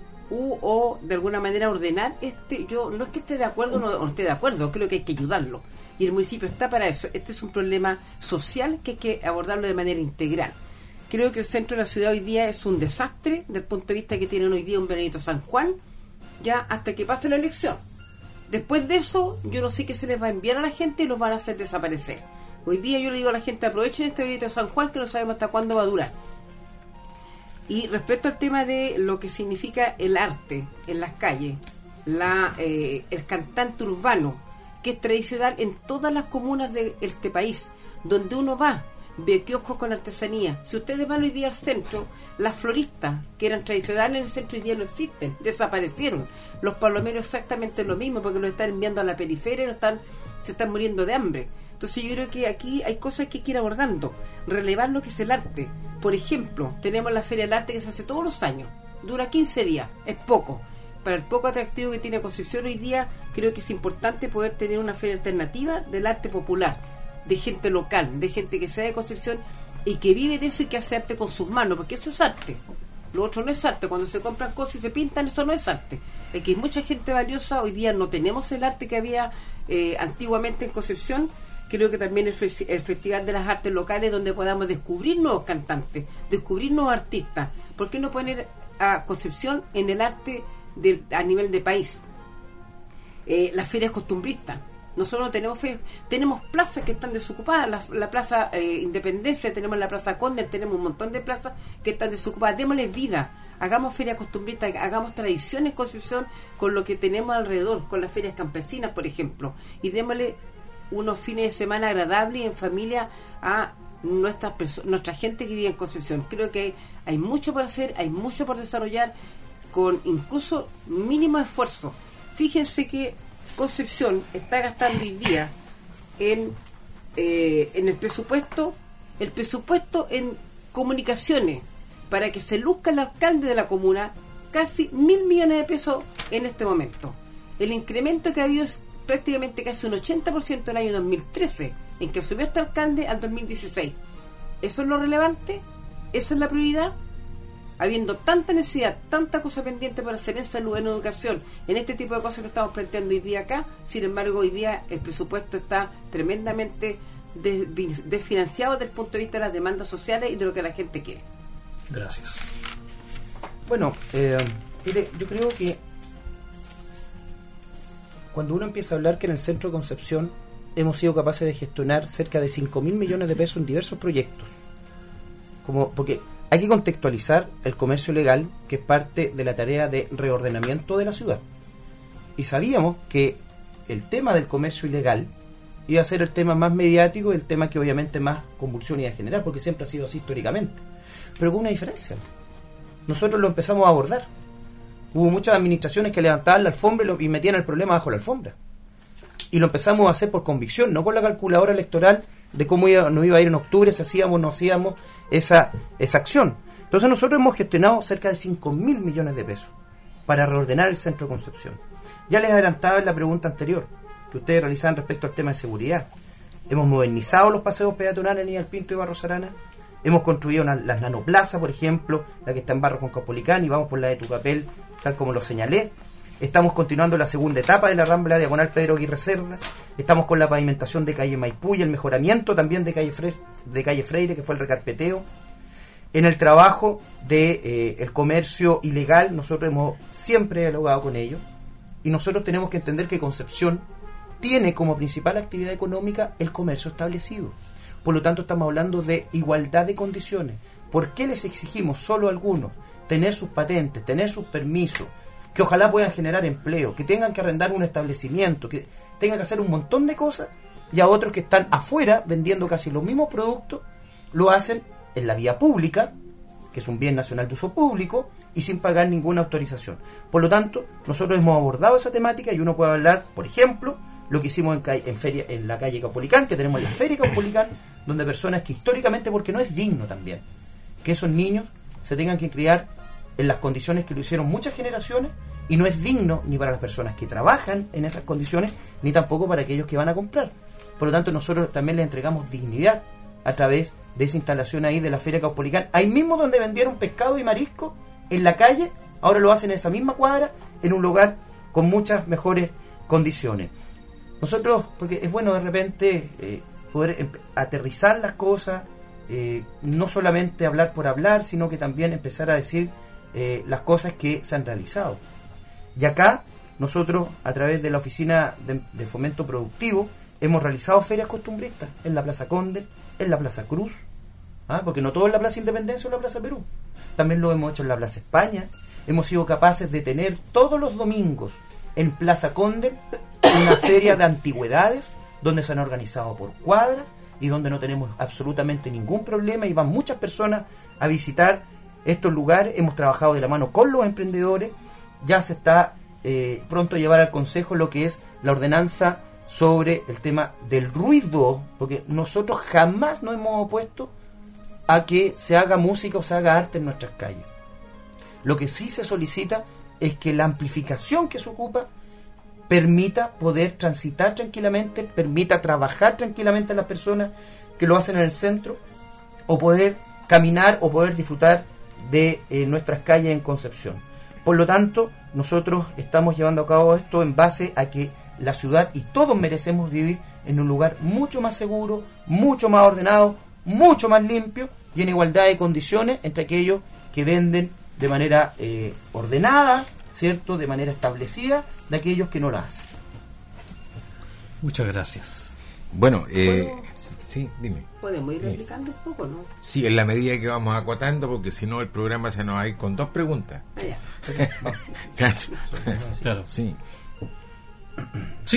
u, o de alguna manera ordenar este. Yo no es que esté de acuerdo o no, no esté de acuerdo, creo que hay que ayudarlo, y el municipio está para eso. Este es un problema social que hay que abordarlo de manera integral. Creo que el centro de la ciudad hoy día es un desastre desde el punto de vista que tienen hoy día un Benedito San Juan, ya hasta que pase la elección. Después de eso, yo no sé qué se les va a enviar a la gente y los van a hacer desaparecer. Hoy día yo le digo a la gente, aprovechen este Benedito de San Juan, que no sabemos hasta cuándo va a durar. Y respecto al tema de lo que significa el arte en las calles, la eh, el cantante urbano, que es tradicional en todas las comunas de este país, donde uno va, ve kioscos con artesanía. Si ustedes van hoy día al centro, las floristas que eran tradicionales en el centro hoy día no existen, desaparecieron. Los palomeros exactamente lo mismo, porque los están enviando a la periferia y no están, se están muriendo de hambre. Entonces yo creo que aquí hay cosas que hay que ir abordando, relevar lo que es el arte. Por ejemplo, tenemos la Feria del Arte que se hace todos los años, dura quince días, es poco. Para el poco atractivo que tiene Concepción hoy día, creo que es importante poder tener una feria alternativa del arte popular, de gente local, de gente que sea de Concepción y que vive de eso y que hace arte con sus manos, porque eso es arte. Lo otro no es arte. Cuando se compran cosas y se pintan, eso no es arte. Es que hay mucha gente valiosa. Hoy día no tenemos el arte que había eh, antiguamente en Concepción. Creo que también el, fe- el Festival de las Artes Locales, donde podamos descubrir nuevos cantantes, descubrir nuevos artistas. ¿Por qué no poner a Concepción en el arte de, a nivel de país? Eh, las ferias costumbristas. Nosotros no tenemos ferias, tenemos plazas que están desocupadas, la, la plaza eh, Independencia, tenemos la plaza Conde, tenemos un montón de plazas que están desocupadas. Démosles vida, hagamos ferias costumbristas, hagamos tradiciones en Concepción con lo que tenemos alrededor, con las ferias campesinas, por ejemplo, y démosle unos fines de semana agradables y en familia a nuestras perso- nuestra gente que vive en Concepción. Creo que hay, hay mucho por hacer, hay mucho por desarrollar, con incluso mínimo esfuerzo. Fíjense que Concepción está gastando hoy día en, eh, en el presupuesto, el presupuesto en comunicaciones, para que se luzca el alcalde de la comuna, casi mil millones de pesos en este momento. El incremento que ha habido es prácticamente casi un ochenta por ciento en el año dos mil trece, en que subió este alcalde al dos mil dieciséis. ¿Eso es lo relevante? ¿Esa es la prioridad? Habiendo tanta necesidad, tanta cosa pendiente por hacer en salud, en educación, en este tipo de cosas que estamos planteando hoy día acá, sin embargo hoy día el presupuesto está tremendamente des- desfinanciado desde el punto de vista de las demandas sociales y de lo que la gente quiere. Gracias. Bueno, eh, mire, yo creo que cuando uno empieza a hablar que en el Centro de Concepción hemos sido capaces de gestionar cerca de cinco mil millones de pesos en diversos proyectos, como porque hay que contextualizar el comercio ilegal, que es parte de la tarea de reordenamiento de la ciudad. Y sabíamos que el tema del comercio ilegal iba a ser el tema más mediático y el tema que obviamente más convulsión iba a generar, porque siempre ha sido así históricamente. Pero con una diferencia. Nosotros lo empezamos a abordar. Hubo muchas administraciones que levantaban la alfombra y, lo, y metían el problema bajo la alfombra. Y lo empezamos a hacer por convicción, no por la calculadora electoral de cómo iba, nos iba a ir en octubre, si hacíamos o no hacíamos esa, esa acción. Entonces nosotros hemos gestionado cerca de cinco mil millones de pesos para reordenar el Centro de Concepción. Ya les adelantaba en la pregunta anterior que ustedes realizaban respecto al tema de seguridad. Hemos modernizado los paseos peatonales en Niñal Pinto y Barros Arana. Hemos construido una, las nanoplazas, por ejemplo, la que está en Barros con Capolicán, y vamos por la de Tucapel, tal como lo señalé. Estamos continuando la segunda etapa de la Rambla Diagonal Pedro Aguirre Cerda. Estamos con la pavimentación de calle Maipú y el mejoramiento también de calle Freire, de calle Freire, que fue el recarpeteo. En el trabajo de eh, el comercio ilegal, nosotros hemos siempre dialogado con ellos, y nosotros tenemos que entender que Concepción tiene como principal actividad económica el comercio establecido. Por lo tanto, estamos hablando de igualdad de condiciones. ¿Por qué les exigimos solo a algunos tener sus patentes, tener sus permisos, que ojalá puedan generar empleo, que tengan que arrendar un establecimiento, que tengan que hacer un montón de cosas, y a otros que están afuera vendiendo casi los mismos productos, lo hacen en la vía pública, que es un bien nacional de uso público, y sin pagar ninguna autorización? Por lo tanto, nosotros hemos abordado esa temática, y uno puede hablar, por ejemplo, lo que hicimos en, ca- en, feria, en la calle Caupolicán, que tenemos la feria Caupolicán, donde personas que históricamente, porque no es digno también, que esos niños se tengan que criar en las condiciones que lo hicieron muchas generaciones, y no es digno ni para las personas que trabajan en esas condiciones, ni tampoco para aquellos que van a comprar. Por lo tanto, nosotros también les entregamos dignidad a través de esa instalación ahí de la feria Caupolicán, ahí mismo donde vendieron pescado y marisco en la calle, ahora lo hacen en esa misma cuadra, en un lugar con muchas mejores condiciones. Nosotros, porque es bueno de repente eh, poder empe- aterrizar las cosas, eh, no solamente hablar por hablar, sino que también empezar a decir eh, las cosas que se han realizado. Y acá, nosotros, a través de la Oficina de, de Fomento Productivo, hemos realizado ferias costumbristas en la Plaza Conde, en la Plaza Cruz, ¿ah? porque no todo es la Plaza Independencia o la Plaza Perú. También lo hemos hecho en la Plaza España. Hemos sido capaces de tener todos los domingos en Plaza Conde una feria de antigüedades, donde se han organizado por cuadras y donde no tenemos absolutamente ningún problema, y van muchas personas a visitar estos lugares. Hemos trabajado de la mano con los emprendedores. Ya se está eh, pronto a llevar al Consejo lo que es la ordenanza sobre el tema del ruido, porque nosotros jamás nos hemos opuesto a que se haga música o se haga arte en nuestras calles. Lo que sí se solicita es que la amplificación que se ocupa permita poder transitar tranquilamente, permita trabajar tranquilamente a las personas que lo hacen en el centro, o poder caminar o poder disfrutar de eh, nuestras calles en Concepción. Por lo tanto, nosotros estamos llevando a cabo esto en base a que la ciudad y todos merecemos vivir en un lugar mucho más seguro, mucho más ordenado, mucho más limpio y en igualdad de condiciones entre aquellos que venden de manera eh, ordenada, ¿cierto?, de manera establecida, de aquellos que no la hacen. Muchas gracias. Bueno, eh, sí, dime. Podemos ir Sí. replicando un poco, ¿no? Sí, en la medida que vamos acotando, porque si no el programa se nos va a ir con dos preguntas. Ah, ya. Claro. Claro. Sí. Sí,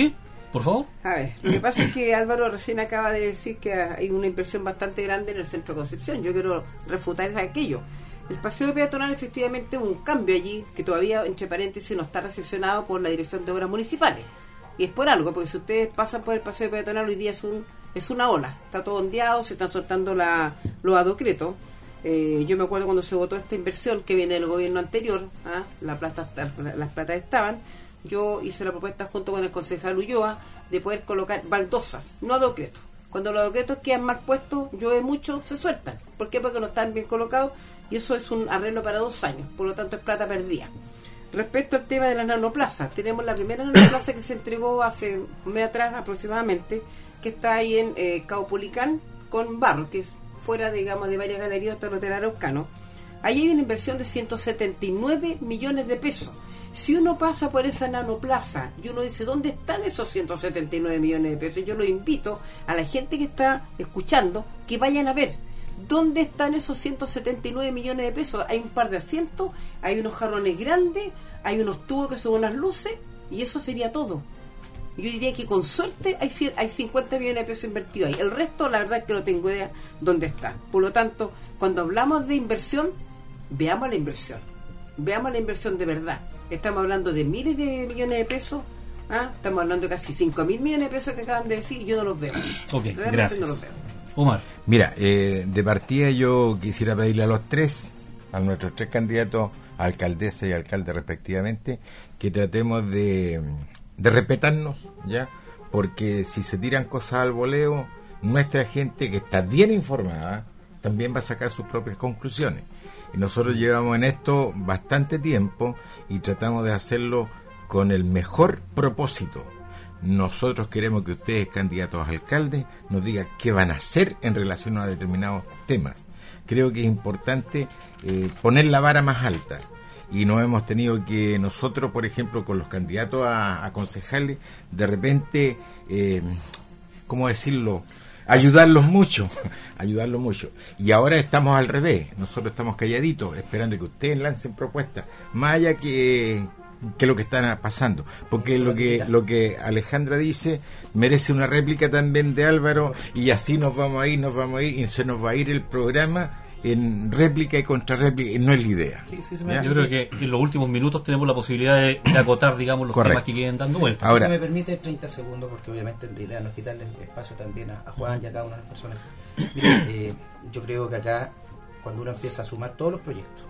Por favor. A ver, lo que pasa es que Álvaro recién acaba de decir que hay una inversión bastante grande en el centro de Concepción. Yo quiero refutar aquello. El paseo peatonal efectivamente es un cambio allí que todavía, entre paréntesis, no está recepcionado por la Dirección de Obras Municipales. Y es por algo, porque si ustedes pasan por el paseo peatonal hoy día es un es una ola. Está todo ondeado, se están soltando la, los adocretos. Eh, yo me acuerdo cuando se votó esta inversión que viene del gobierno anterior, ¿ah? la plata, las platas estaban. Yo hice la propuesta junto con el concejal Ulloa de poder colocar baldosas, no adocretos. Cuando los adocretos quedan mal puestos, llueve mucho, se sueltan. ¿Por qué? Porque no están bien colocados y eso es un arreglo para dos años, por lo tanto es plata perdida. Respecto al tema de la nanoplaza, tenemos la primera nanoplaza que se entregó hace un mes atrás aproximadamente, que está ahí en eh, Caupolicán con Barro, que es fuera, digamos, de varias galerías hasta el Hotel Araucano. Ahí hay una inversión de ciento setenta y nueve millones de pesos. Si uno pasa por esa nanoplaza y uno dice, ¿dónde están esos ciento setenta y nueve millones de pesos? Yo lo invito a la gente que está escuchando que vayan a ver dónde están esos ciento setenta y nueve millones de pesos. Hay un par de asientos, hay unos jarrones grandes, hay unos tubos que son unas luces y eso sería todo. Yo diría que con suerte hay, hay cincuenta millones de pesos invertidos ahí. El resto, la verdad es que no tengo idea dónde está. Por lo tanto, cuando hablamos de inversión, veamos la inversión. Veamos la inversión de verdad. Estamos hablando de miles de millones de pesos. ¿Ah? Estamos hablando de casi cinco mil millones de pesos que acaban de decir y yo no los veo. Ok, realmente gracias. No los veo. Omar. Mira, eh, de partida yo quisiera pedirle a los tres, a nuestros tres candidatos, a alcaldesa y alcalde respectivamente, que tratemos de, de respetarnos, ¿ya? Porque si se tiran cosas al voleo, nuestra gente que está bien informada también va a sacar sus propias conclusiones. Y nosotros llevamos en esto bastante tiempo y tratamos de hacerlo con el mejor propósito. Nosotros queremos que ustedes, candidatos a alcaldes, nos digan qué van a hacer en relación a determinados temas. Creo que es importante eh, poner la vara más alta. Y no hemos tenido que nosotros, por ejemplo, con los candidatos a, a concejales, de repente, eh, ¿cómo decirlo?, ayudarlos mucho, ayudarlos mucho. Y ahora estamos al revés, nosotros estamos calladitos, esperando que ustedes lancen propuestas, más allá que, que lo que está pasando. Porque lo que, lo que Alejandra dice merece una réplica también de Álvaro, y así nos vamos a ir, nos vamos a ir, y se nos va a ir el programa en réplica y contrarréplica, y no es la idea. Sí, sí, yo creo que en los últimos minutos tenemos la posibilidad de, de acotar, digamos, los Correcto. temas que queden dando vueltas. Ahora, si me permite treinta segundos, porque obviamente la idea no es quitarle espacio también a, a Juan y a cada una de las personas. Mire, eh, yo creo que acá, cuando uno empieza a sumar todos los proyectos,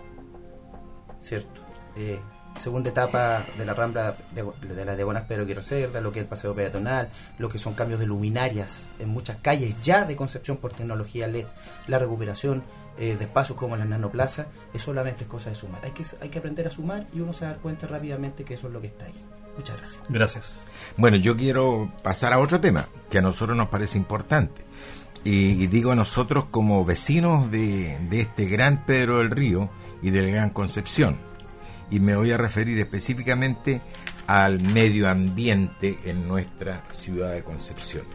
¿cierto? Eh, segunda etapa de la Rambla de, de la Diagonal Pedro Quiero Cerda, lo que es el paseo peatonal, lo que son cambios de luminarias en muchas calles ya de Concepción por tecnología L E D, la recuperación eh, de espacios como la Nanoplaza, es solamente cosa de sumar. Hay que, hay que aprender a sumar y uno se da cuenta rápidamente que eso es lo que está ahí. Muchas gracias. Gracias. Bueno, yo quiero pasar a otro tema que a nosotros nos parece importante. Y, y digo a nosotros como vecinos de, de este gran Pedro del Río y del Gran Concepción. Y me voy a referir específicamente al medio ambiente en nuestra ciudad de Concepción.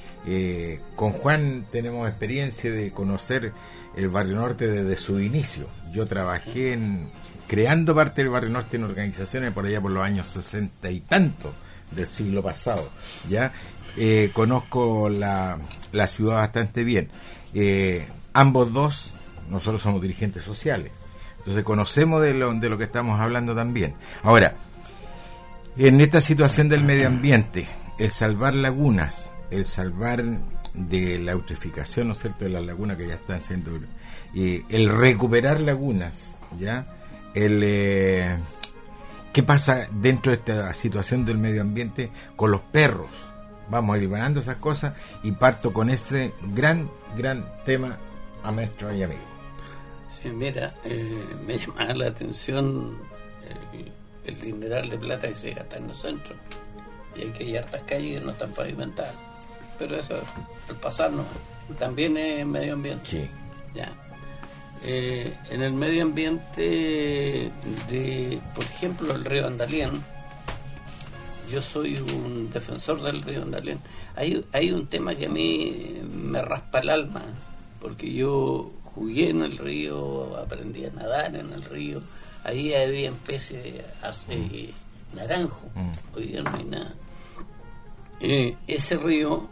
Eh, con Juan tenemos experiencia de conocer el Barrio Norte desde su inicio. Yo trabajé en creando parte del Barrio Norte en organizaciones por allá por los años sesenta y tanto del siglo pasado. Ya eh, conozco la, la ciudad bastante bien. Eh, ambos dos, nosotros somos dirigentes sociales. Entonces conocemos de lo, de lo que estamos hablando también. Ahora, en esta situación del medio ambiente, el salvar lagunas, el salvar de la eutrificación, ¿no es cierto?, de las lagunas que ya están siendo, eh, el recuperar lagunas, ¿ya? El eh, ¿qué pasa dentro de esta situación del medio ambiente con los perros? Vamos a ir ganando esas cosas y parto con ese gran, gran tema a maestro y amigo. Sí, mira, eh, me llama la atención el, el dineral de plata que se gasta en los centros. Y hay que hay hartas calles que no están pavimentadas. Pero eso, el pasarnos, también es medio ambiente. Sí. Ya. Eh, en el medio ambiente de, por ejemplo, el río Andalién, yo soy un defensor del río Andalién. Hay, hay un tema que a mí me raspa el alma, porque yo jugué en el río, aprendí a nadar en el río, ahí había peces de naranjo, mm. hoy día no hay nada. eh, ese río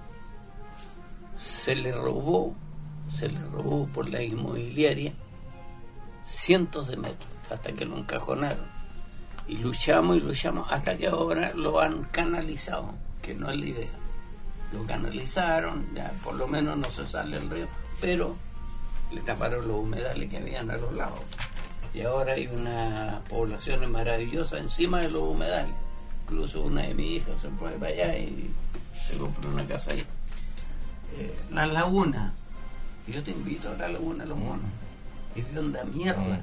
se le robó, se le robó por la inmobiliaria cientos de metros hasta que lo encajonaron. Y luchamos y luchamos hasta que ahora lo han canalizado, que no es la idea. Lo canalizaron, ya por lo menos no se sale el río, pero le taparon los humedales que habían a los lados. Y ahora hay una población maravillosa encima de los humedales. Incluso una de mis hijas se fue para allá y se compró una casa ahí. Eh, la laguna, yo te invito a la laguna de los monos. Es de onda mierda.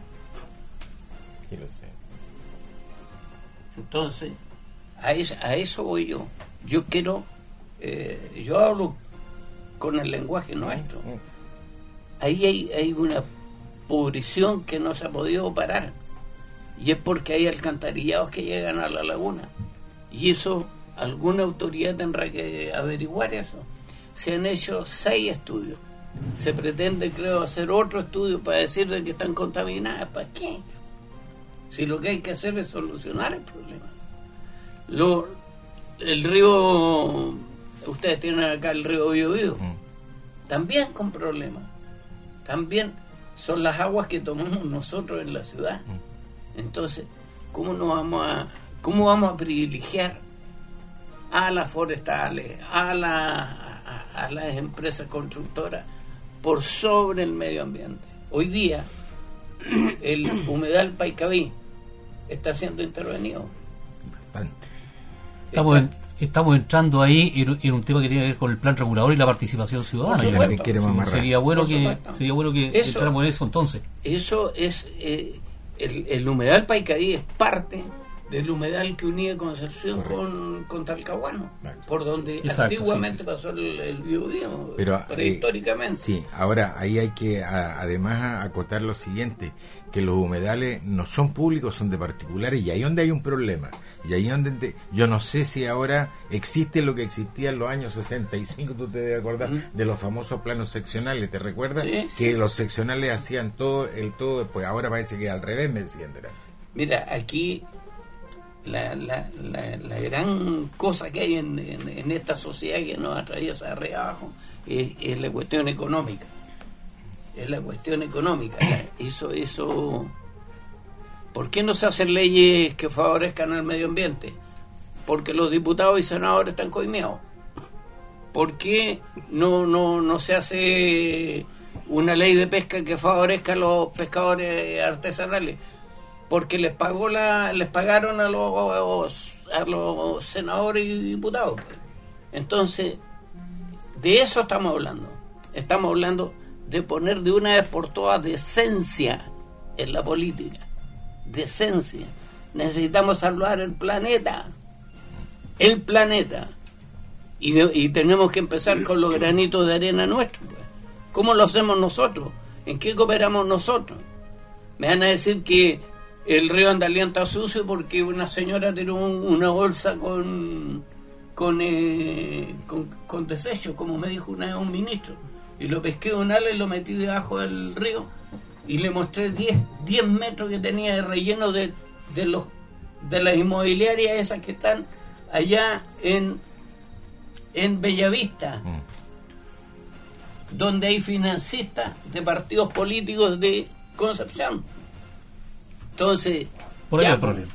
Sí, lo sé. Entonces, a eso, a eso voy yo. Yo quiero, eh, yo hablo con el lenguaje nuestro. Ahí hay, hay una pudrición que no se ha podido parar. Y es porque hay alcantarillados que llegan a la laguna. Y eso, alguna autoridad tendrá que averiguar eso. Se han hecho seis estudios. Se pretende, creo, hacer otro estudio para decir de que están contaminadas. ¿Para qué? Si lo que hay que hacer es solucionar el problema. Lo, el río, ustedes tienen acá el río Biobío, mm. también con problemas. También son las aguas que tomamos nosotros en la ciudad. Mm. Entonces, ¿cómo no vamos a, cómo vamos a privilegiar a las forestales, a, la, a, a las empresas constructoras por sobre el medio ambiente? Hoy día el humedal Paicaví está siendo intervenido. Bastante. Estamos, en, estamos entrando ahí en, en un tema que tiene que ver con el plan regulador y la participación ciudadana. Supuesto, sí, sería bueno que sería bueno que eso, entráramos en eso entonces. Eso es eh, el, el humedal Paicaví es parte del humedal que unía Concepción con, con Talcahuano, claro. Por donde exacto, antiguamente sí, sí. pasó el, el Biobío, pero prehistóricamente. Eh, sí, ahora ahí hay que a, además acotar lo siguiente, que los humedales no son públicos, son de particulares, y ahí donde hay un problema. Y ahí donde te, yo no sé si ahora existe lo que existía en los años sesenta y cinco, tú te debes acordar, uh-huh. de los famosos planos seccionales, ¿te recuerdas? Sí, que sí. Los seccionales hacían todo, el todo después, ahora parece que al revés, me decían. Mira, aquí La, la, la, la gran cosa que hay en, en, en esta sociedad que nos atraviesa arriba abajo es, es la cuestión económica. Es la cuestión económica. La, eso, eso. ¿Por qué no se hacen leyes que favorezcan al medio ambiente? Porque los diputados y senadores están coimeados. ¿Por qué no, no, no se hace una ley de pesca que favorezca a los pescadores artesanales? Porque les pagó la les pagaron a los a los senadores y diputados. Entonces, de eso estamos hablando. Estamos hablando de poner de una vez por todas decencia en la política. Decencia. Necesitamos salvar el planeta. El planeta. Y, de, y tenemos que empezar con los granitos de arena nuestros. Pues. ¿Cómo lo hacemos nosotros? ¿En qué cooperamos nosotros? Me van a decir que el río Andalián está sucio porque una señora tiró un, una bolsa con con, eh, con con desechos, como me dijo una vez un ministro, y lo pesqué de un ala y lo metí debajo del río y le mostré diez metros que tenía de relleno de, de los de las inmobiliarias esas que están allá en en Bellavista, mm. donde hay financistas de partidos políticos de Concepción. Entonces, por ahí ya, el problema.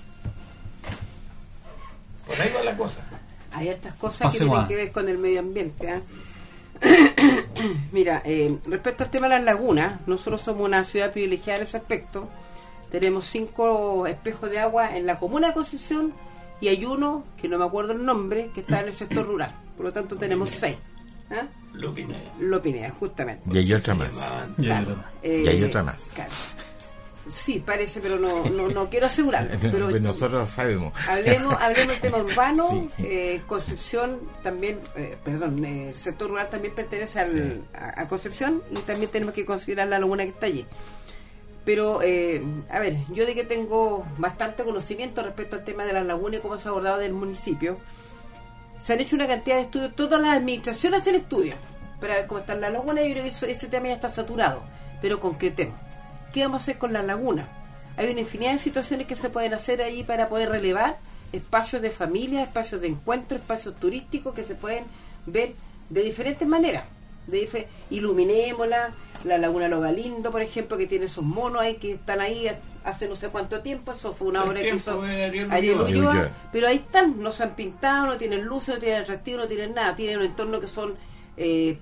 Por ahí va la cosa. Hay estas cosas Pasemos que tienen a... que ver con el medio ambiente. ¿eh? Mira, eh, respecto al tema de las lagunas, nosotros somos una ciudad privilegiada en ese aspecto. Tenemos cinco espejos de agua en la comuna de Concepción y hay uno, que no me acuerdo el nombre, que está en el sector rural. Por lo tanto, tenemos seis. ¿eh? Lopinea. Lopinea, justamente. Y hay otra más. Claro. Eh, y hay otra más. Claro. Sí, parece, pero no no, no quiero asegurarlo. Pero pues nosotros sabemos. Hablemos, hablemos del tema urbano. Sí. Eh, Concepción también, eh, perdón, eh, el sector rural también pertenece al, sí. a, a Concepción y también tenemos que considerar la laguna que está allí. Pero, eh, a ver, yo de que tengo bastante conocimiento respecto al tema de las lagunas y cómo se ha abordado del municipio, se han hecho una cantidad de estudios, todas las administraciones hacen estudios para ver cómo están las lagunas. Yo creo que eso, ese tema ya está saturado, pero concretemos. ¿Qué vamos a hacer con la laguna? Hay una infinidad de situaciones que se pueden hacer ahí para poder relevar espacios de familia, espacios de encuentro, espacios turísticos que se pueden ver de diferentes maneras. De difer- iluminémosla, la Laguna Lo Galindo, por ejemplo, que tiene esos monos ahí que están ahí hace no sé cuánto tiempo. Eso fue una El obra que tiempo hizo de Ariel Ariel Ulloa. Ulloa, pero ahí están, no se han pintado, no tienen luces, no tienen atractivo, no tienen nada, tienen un entorno que son eh,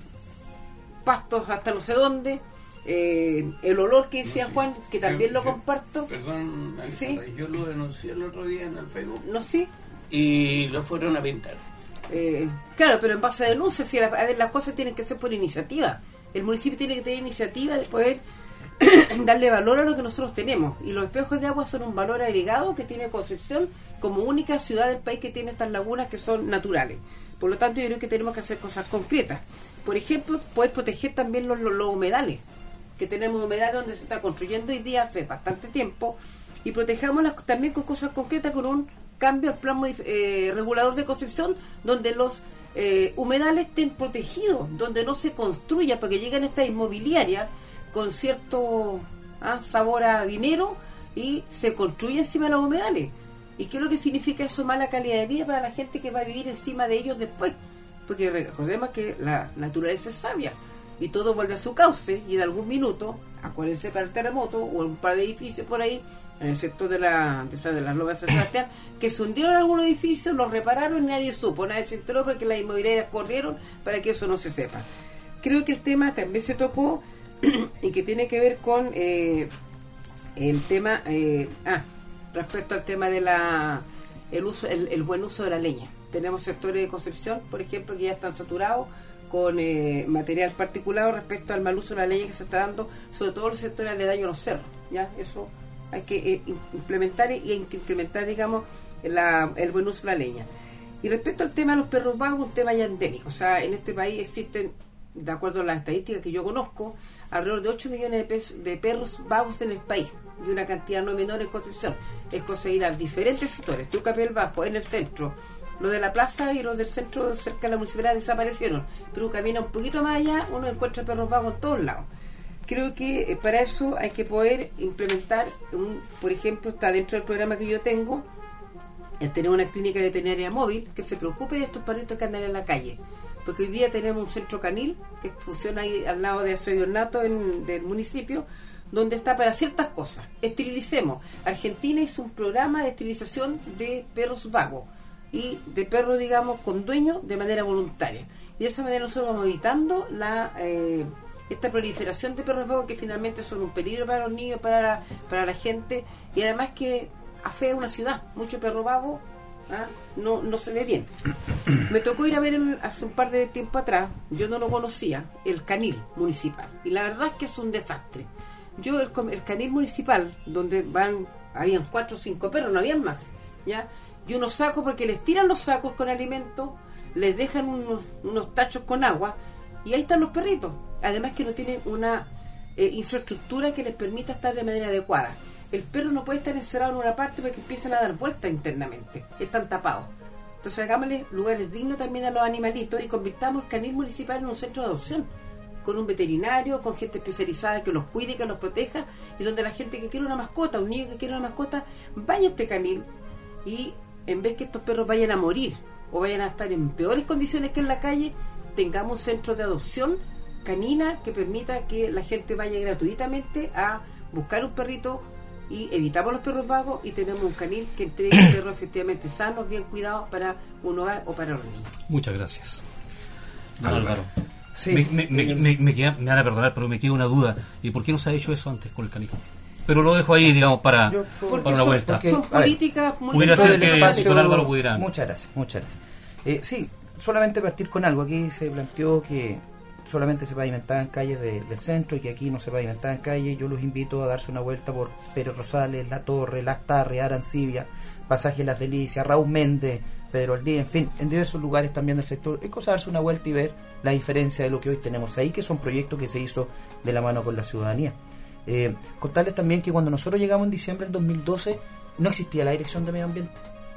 pastos hasta no sé dónde, eh, el olor que decía No, sí. Juan, que también Sí, lo sí. comparto. Perdón, Sí. yo lo denuncié el otro día en el Facebook. No sé. Y lo fueron a pintar. Eh, claro, pero en base a denuncias, si a, a ver, las cosas tienen que ser por iniciativa. El municipio tiene que tener iniciativa de poder darle valor a lo que nosotros tenemos. Y los espejos de agua son un valor agregado que tiene Concepción como única ciudad del país que tiene estas lagunas que son naturales. Por lo tanto, yo creo que tenemos que hacer cosas concretas. Por ejemplo, poder proteger también los, los, los humedales, que tenemos humedales donde se está construyendo hoy día hace bastante tiempo, y protejámoslas también con cosas concretas, con un cambio al plan eh, regulador de Concepción, donde los eh, humedales estén protegidos, donde no se construya, porque llegan estas inmobiliarias con cierto ah, sabor a dinero y se construye encima de los humedales. ¿Y qué es lo que significa eso? Mala calidad de vida para la gente que va a vivir encima de ellos después, porque recordemos que la naturaleza es sabia y todo vuelve a su cauce, y en algún minuto, acuérdense para el terremoto o un par de edificios por ahí en el sector de, la, de, esa, de las Lomas de San Sebastián, que se hundieron algunos edificios, los repararon y nadie supo, nadie se enteró porque las inmobiliarias corrieron para que eso no se sepa. Creo que el tema también se tocó y que tiene que ver con eh, el tema eh, ah, respecto al tema de la el uso el, el buen uso de la leña. Tenemos sectores de Concepción, por ejemplo, que ya están saturados con eh, material particulado respecto al mal uso de la leña que se está dando, sobre todo en los sectores aledaños a los cerros. Ya eso hay que eh, implementar y incrementar, digamos, la, el buen uso de la leña. Y respecto al tema de los perros vagos, un tema ya endémico. O sea, en este país existen, de acuerdo a las estadísticas que yo conozco, alrededor de ocho millones de, pes- de perros vagos en el país, de una cantidad no menor en Concepción. Es cosa de ir a diferentes sectores, Tucapel Bajo, en el centro. Los de la plaza y los del centro cerca de la municipalidad desaparecieron, pero camina un poquito más allá, uno encuentra perros vagos en todos lados. Creo que eh, para eso hay que poder implementar, un, por ejemplo, está dentro del programa que yo tengo, el tener una clínica veterinaria móvil que se preocupe de estos perritos que andan en la calle. Porque hoy día tenemos un centro canil que funciona ahí al lado de Asedio Nato en, del municipio, donde está para ciertas cosas. Esterilicemos. Argentina hizo un programa de esterilización de perros vagos y de perros, digamos, con dueño de manera voluntaria. Y de esa manera nosotros vamos evitando la eh, esta proliferación de perros vagos que finalmente son un peligro para los niños, para la, para la gente, y además que afea una ciudad. Mucho perro vago ¿ah? no no se ve bien. Me tocó ir a ver el, hace un par de tiempo atrás, yo no lo conocía, el canil municipal, y la verdad es que es un desastre. Yo el, el canil municipal, donde van, habían cuatro o cinco perros, no habían más, ya, y unos sacos, porque les tiran los sacos con alimentos, les dejan unos, unos tachos con agua, y ahí están los perritos. Además que no tienen una eh, infraestructura que les permita estar de manera adecuada. El perro no puede estar encerrado en una parte porque empiezan a dar vueltas internamente, están tapados. Entonces hagámosle lugares dignos también a los animalitos y convirtamos el canil municipal en un centro de adopción, con un veterinario, con gente especializada que los cuide, que los proteja, y donde la gente que quiere una mascota, un niño que quiere una mascota, vaya a este canil, y en vez que estos perros vayan a morir o vayan a estar en peores condiciones que en la calle, tengamos un centro de adopción canina que permita que la gente vaya gratuitamente a buscar un perrito, y evitamos los perros vagos y tenemos un canil que entregue perros efectivamente sanos, bien cuidados para un hogar o para los niños. Muchas gracias. Don Álvaro. Sí. Me, me, me, me, me, queda, me van a perdonar, pero me queda una duda. ¿Y por qué no se ha hecho eso antes con el canil? Pero lo dejo ahí, digamos, para, Yo, para son, una vuelta. porque, son políticas Pudiera municipales. ser que espacio- don Álvaro pudiera. Muchas gracias, muchas gracias. Eh, sí, solamente partir con algo. Aquí se planteó que solamente se pavimentaban calles de, del centro y que aquí no se pavimentaban calles. Yo los invito a darse una vuelta por Pérez Rosales, La Torre, Las Tarres, Arancibia, Pasaje Las Delicias, Raúl Méndez, Pedro Aldía, en fin, en diversos lugares también del sector. Es cosa de darse una vuelta y ver la diferencia de lo que hoy tenemos ahí, que son proyectos que se hizo de la mano con la ciudadanía. Eh, contarles también que cuando nosotros llegamos en diciembre del dos mil doce no existía la Dirección de Medio Ambiente.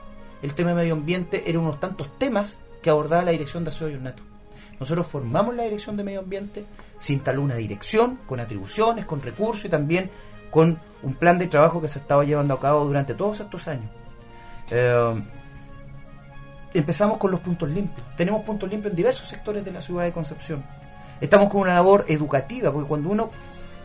El tema de medio ambiente era unos tantos temas que abordaba la Dirección de Aseo y Ornato. Nosotros formamos la Dirección de Medio Ambiente, se instaló una dirección con atribuciones, con recursos y también con un plan de trabajo que se estaba llevando a cabo durante todos estos años. Eh, empezamos con los puntos limpios. Tenemos puntos limpios en diversos sectores de la ciudad de Concepción. Estamos con una labor educativa, porque cuando uno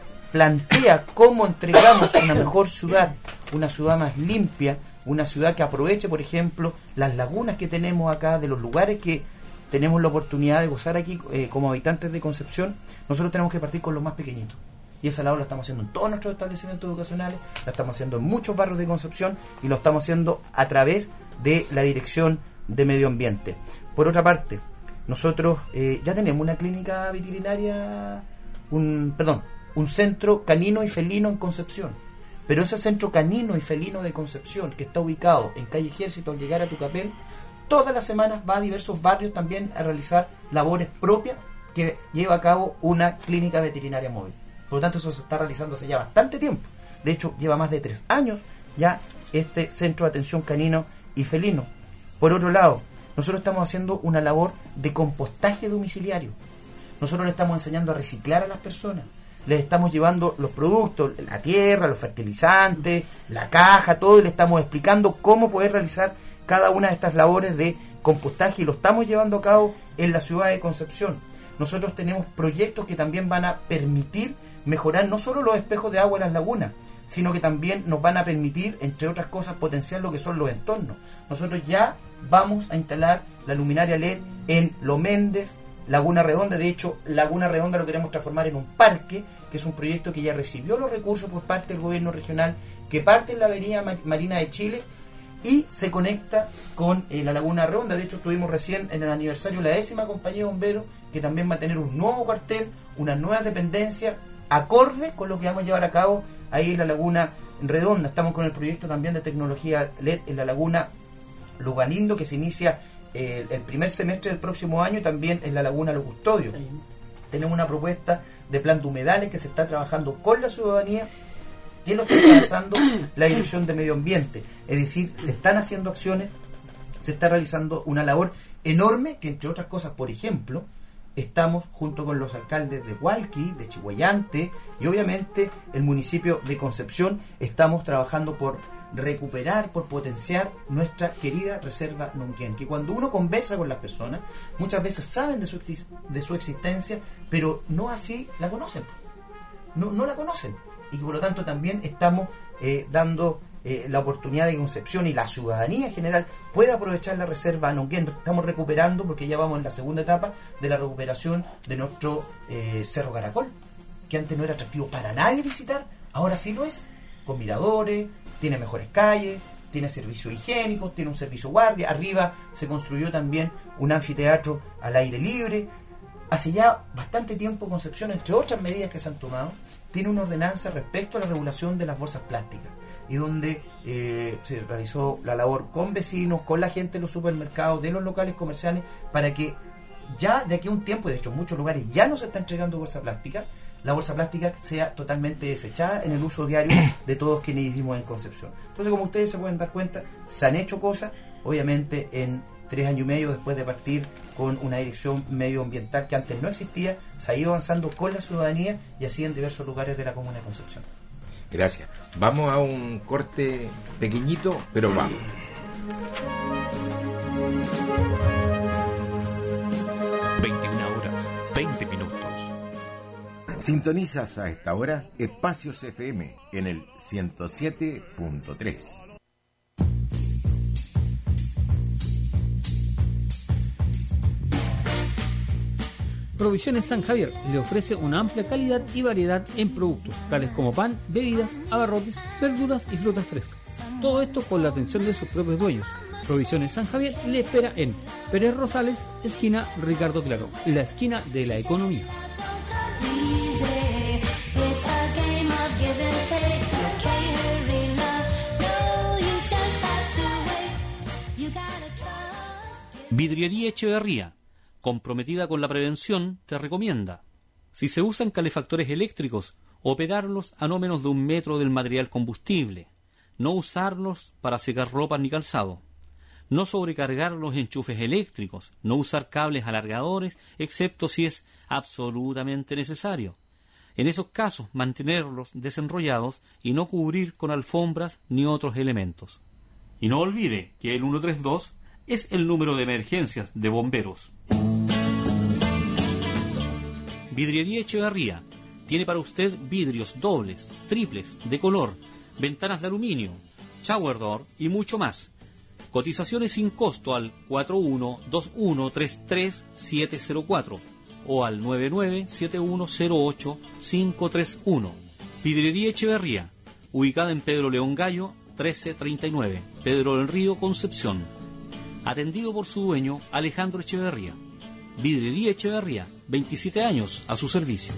plantea cómo entregamos una mejor ciudad, una ciudad más limpia, una ciudad que aproveche, por ejemplo, las lagunas que tenemos acá, de los lugares que tenemos la oportunidad de gozar aquí eh, como habitantes de Concepción, nosotros tenemos que partir con los más pequeñitos. Y esa labor la estamos haciendo en todos nuestros establecimientos educacionales, la estamos haciendo en muchos barrios de Concepción y lo estamos haciendo a través de la Dirección de Medio Ambiente. Por otra parte, nosotros eh, ya tenemos una clínica veterinaria, un perdón, un centro canino y felino en Concepción. Pero ese centro canino y felino de Concepción, que está ubicado en calle Ejército al llegar a Tucapel, todas las semanas va a diversos barrios también a realizar labores propias que lleva a cabo una clínica veterinaria móvil. Por lo tanto, eso se está realizando hace ya bastante tiempo. De hecho, lleva más de tres años ya este centro de atención canino y felino. Por otro lado, nosotros estamos haciendo una labor de compostaje domiciliario. Nosotros le estamos enseñando a reciclar a las personas. Les estamos llevando los productos, la tierra, los fertilizantes, la caja, todo, y le estamos explicando cómo poder realizar cada una de estas labores de compostaje y lo estamos llevando a cabo en la ciudad de Concepción. Nosotros tenemos proyectos que también van a permitir mejorar no solo los espejos de agua en las lagunas, sino que también nos van a permitir, entre otras cosas, potenciar lo que son los entornos. Nosotros ya vamos a instalar la luminaria L E D en Lo Méndez, Laguna Redonda. De hecho, Laguna Redonda lo queremos transformar en un parque, que es un proyecto que ya recibió los recursos por parte del gobierno regional, que parte en la avenida Marina de Chile y se conecta con eh, la Laguna Redonda. De hecho, tuvimos recién en el aniversario la décima compañía de bomberos, que también va a tener un nuevo cuartel, unas nuevas dependencias, acorde con lo que vamos a llevar a cabo ahí en la Laguna Redonda. Estamos con el proyecto también de tecnología L E D en la Laguna Lugalindo, que se inicia eh, el primer semestre del próximo año, y también en la Laguna Lo Custodio. Sí. Tenemos una propuesta de plan de humedales que se está trabajando con la ciudadanía, que es lo que está avanzando la Dirección de Medio Ambiente. Es decir, se están haciendo acciones, se está realizando una labor enorme, que entre otras cosas, por ejemplo, estamos junto con los alcaldes de Hualqui, de Chihuayante y obviamente el municipio de Concepción, estamos trabajando por recuperar, por potenciar nuestra querida reserva Nunquén, que cuando uno conversa con las personas, muchas veces saben de su, de su existencia, pero no así la conocen, no, no la conocen, y que por lo tanto también estamos eh, dando eh, la oportunidad de que Concepción y la ciudadanía en general pueda aprovechar la reserva Nunquén. Estamos recuperando, porque ya vamos en la segunda etapa de la recuperación de nuestro eh, Cerro Caracol, que antes no era atractivo para nadie visitar, ahora sí lo es, con miradores, tiene mejores calles, tiene servicios higiénicos, tiene un servicio guardia. Arriba se construyó también un anfiteatro al aire libre. Hace ya bastante tiempo Concepción, entre otras medidas que se han tomado, tiene una ordenanza respecto a la regulación de las bolsas plásticas, y donde eh, se realizó la labor con vecinos, con la gente de los supermercados, de los locales comerciales, para que ya de aquí a un tiempo, y de hecho en muchos lugares ya no se está entregando bolsa plástica, la bolsa plástica sea totalmente desechada en el uso diario de todos quienes vivimos en Concepción. Entonces, como ustedes se pueden dar cuenta, se han hecho cosas, obviamente en tres años y medio después de partir con una dirección medioambiental que antes no existía, se ha ido avanzando con la ciudadanía y así en diversos lugares de la comuna de Concepción. Gracias. Vamos a un corte pequeñito, pero vamos. veintiuna horas, veinte minutos. Sintonizas a esta hora Espacios F M en el ciento siete punto tres. Provisiones San Javier le ofrece una amplia calidad y variedad en productos, tales como pan, bebidas, abarrotes, verduras y frutas frescas. Todo esto con la atención de sus propios dueños. Provisiones San Javier le espera en Pérez Rosales, esquina Ricardo Claro, la esquina de la economía. Vidriería Echeverría, comprometida con la prevención, te recomienda: si se usan calefactores eléctricos, operarlos a no menos de un metro del material combustible, no usarlos para secar ropa ni calzado, no sobrecargar los enchufes eléctricos, no usar cables alargadores, excepto si es absolutamente necesario. En esos casos, mantenerlos desenrollados y no cubrir con alfombras ni otros elementos. Y no olvide que el ciento treinta y dos es el número de emergencias de bomberos. Vidriería Echeverría tiene para usted vidrios dobles, triples, de color, ventanas de aluminio, shower door y mucho más. Cotizaciones sin costo al cuatro uno dos uno tres tres siete cero cuatro o al nueve nueve siete uno cero ocho cinco tres uno. Vidriería Echeverría, ubicada en Pedro León Gallo, trece treinta y nueve, Pedro del Río, Concepción. Atendido por su dueño, Alejandro Echeverría. Vidriería Echeverría, veintisiete años a su servicio.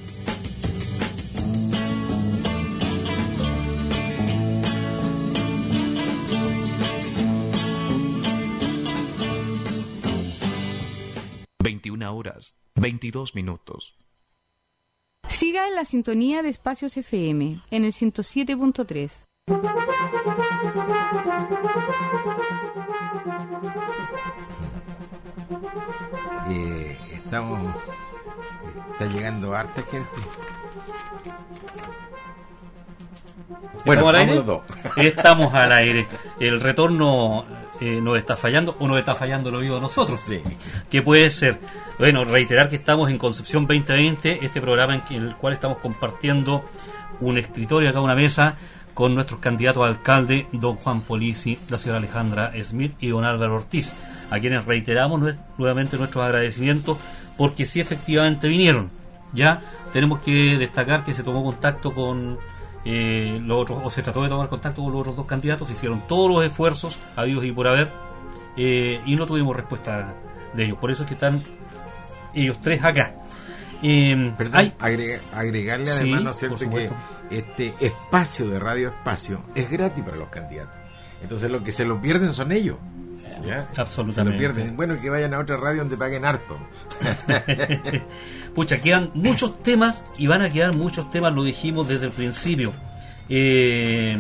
veintiuna horas, veintidós minutos. Siga en la sintonía de Espacios F M, en el ciento siete punto tres. Eh, estamos... eh, está llegando harta gente. Bueno, Bueno, ¿estamos al vamos aire? los dos. Estamos al aire. El retorno eh, nos está fallando o nos está fallando el oído a nosotros. Sí. ¿Qué puede ser? Bueno, reiterar que estamos en Concepción veinte veinte, este programa en, que- en el cual estamos compartiendo un escritorio acá, una mesa, con nuestros candidatos a alcalde, don Juan Polisi, la señora Alejandra Smith y don Álvaro Ortiz, a quienes reiteramos nue- nuevamente nuestros agradecimientos porque sí efectivamente vinieron. Ya tenemos que destacar que se tomó contacto con eh, los otros, o se trató de tomar contacto con los otros dos candidatos, hicieron todos los esfuerzos habidos y por haber, eh, y no tuvimos respuesta de ellos. Por eso es que están ellos tres acá. Eh, Perdón, hay- agrega- agregarle Sí, además, ¿no es por cierto?, que supuesto. este espacio de Radio Espacio es gratis para los candidatos. Entonces lo que se lo pierden son ellos. ¿Ya? Absolutamente. Se lo pierden. Bueno, que vayan a otra radio donde paguen harto. Pucha, quedan muchos temas y van a quedar muchos temas, lo dijimos desde el principio. Eh,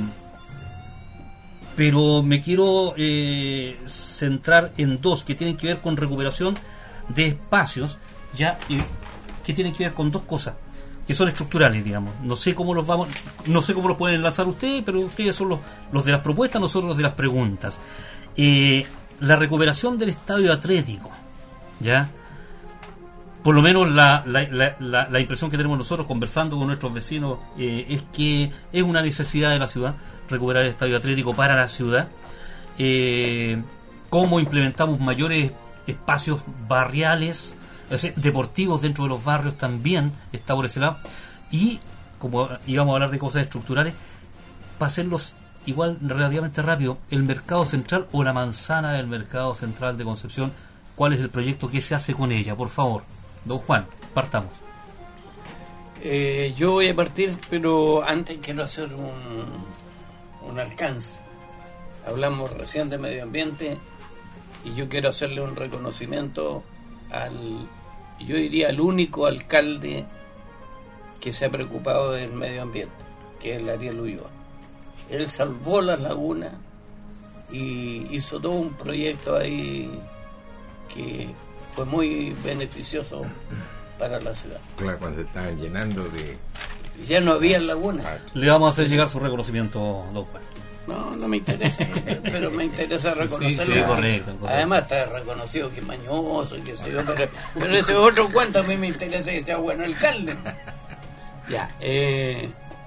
pero me quiero eh, centrar en dos que tienen que ver con recuperación de espacios, ya y que tienen que ver con dos cosas que son estructurales, digamos. No sé cómo los vamos, no sé cómo los pueden enlazar ustedes, pero ustedes son los, los de las propuestas, nosotros los de las preguntas. Eh, la recuperación del estadio atlético, ya. Por lo menos la, la, la, la, la impresión que tenemos nosotros conversando con nuestros vecinos eh, es que es una necesidad de la ciudad recuperar el estadio atlético para la ciudad. Eh, cómo implementamos mayores espacios barriales, es decir, deportivos dentro de los barrios también está por ese lado. Y como íbamos a hablar de cosas estructurales, para hacerlos igual relativamente rápido, el mercado central o la manzana del mercado central de Concepción, ¿cuál es el proyecto que se hace con ella? Por favor, don Juan, partamos. Eh, yo voy a partir, pero antes quiero hacer un, un alcance. Hablamos recién de medio ambiente y yo quiero hacerle un reconocimiento al, yo diría, al único alcalde que se ha preocupado del medio ambiente, que es el Ariel Ulloa. Él salvó las lagunas y hizo todo un proyecto ahí que fue muy beneficioso para la ciudad. Claro, cuando se estaban llenando de... Ya no había lagunas. Le vamos a hacer llegar su reconocimiento, don Juan. No, no me interesa, pero me interesa reconocerlo. Sí, sí, correcto, correcto. Además está reconocido que es mañoso y que sé yo, pero, pero ese otro cuento a mí me interesa que sea bueno alcalde. Ya, eh,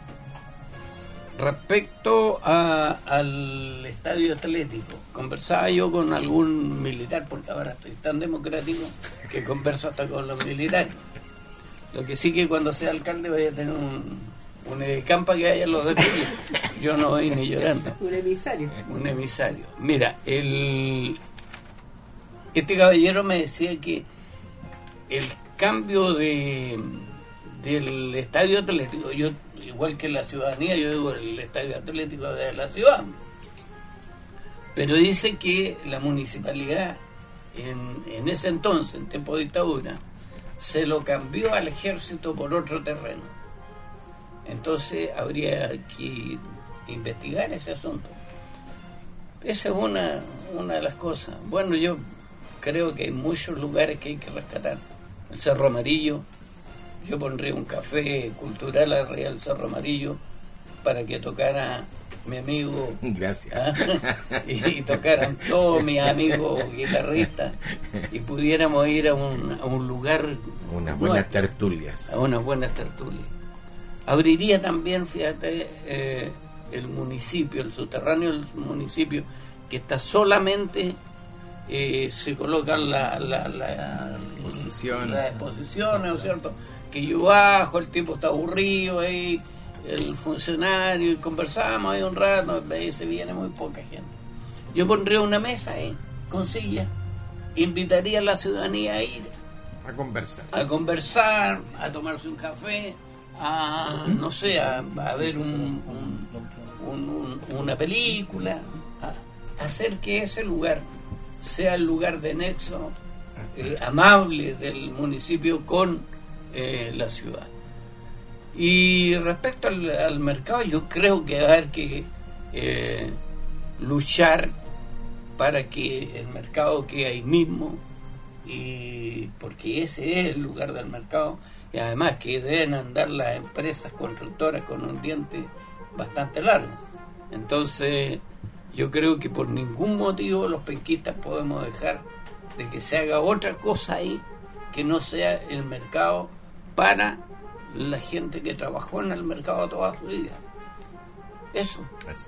respecto a, al estadio atlético, conversaba yo con algún militar, porque ahora estoy tan democrático que converso hasta con los militares. Lo que sí que cuando sea alcalde voy a tener un, un campa que haya los definidos. Yo no voy ni llorando. Un emisario. Un emisario. Mira, el este caballero me decía que el cambio de del estadio atlético, yo igual que la ciudadanía, yo digo el estadio atlético de la ciudad, pero dice que la municipalidad en, en ese entonces, en tiempo de dictadura, se lo cambió al ejército por otro terreno. Entonces habría que investigar ese asunto. Esa es una, una de las cosas. Bueno, yo creo que hay muchos lugares que hay que rescatar. El Cerro Amarillo, yo pondría un café cultural arriba del Cerro Amarillo para que tocara mi amigo. Gracias. ¿Ah? Y, y tocaran todos mis amigos guitarristas y pudiéramos ir a un, a un lugar. Unas buenas no, tertulias. A unas buenas tertulias. Abriría también, fíjate, eh, el municipio, el subterráneo del municipio, que está solamente. Eh, se colocan la, la, la, exposiciones, las exposiciones, ¿no es cierto? Que yo bajo, el tipo está aburrido ahí, el funcionario, y conversamos ahí un rato, de ahí se viene muy poca gente. Yo pondría una mesa ahí, con silla, invitaría a la ciudadanía a ir a conversar, a conversar, a tomarse un café, a, no sé, a, a ver un, un, un, un, una película, a hacer que ese lugar sea el lugar de nexo eh, amable del municipio con eh, la ciudad. Y respecto al, al mercado, yo creo que va a haber que eh, luchar para que el mercado quede ahí mismo, y porque ese es el lugar del mercado, y además que deben andar las empresas constructoras con un diente bastante largo. Entonces yo creo que por ningún motivo los penquistas podemos dejar de que se haga otra cosa ahí que no sea el mercado para la gente que trabajó en el mercado toda su vida. Eso. Eso.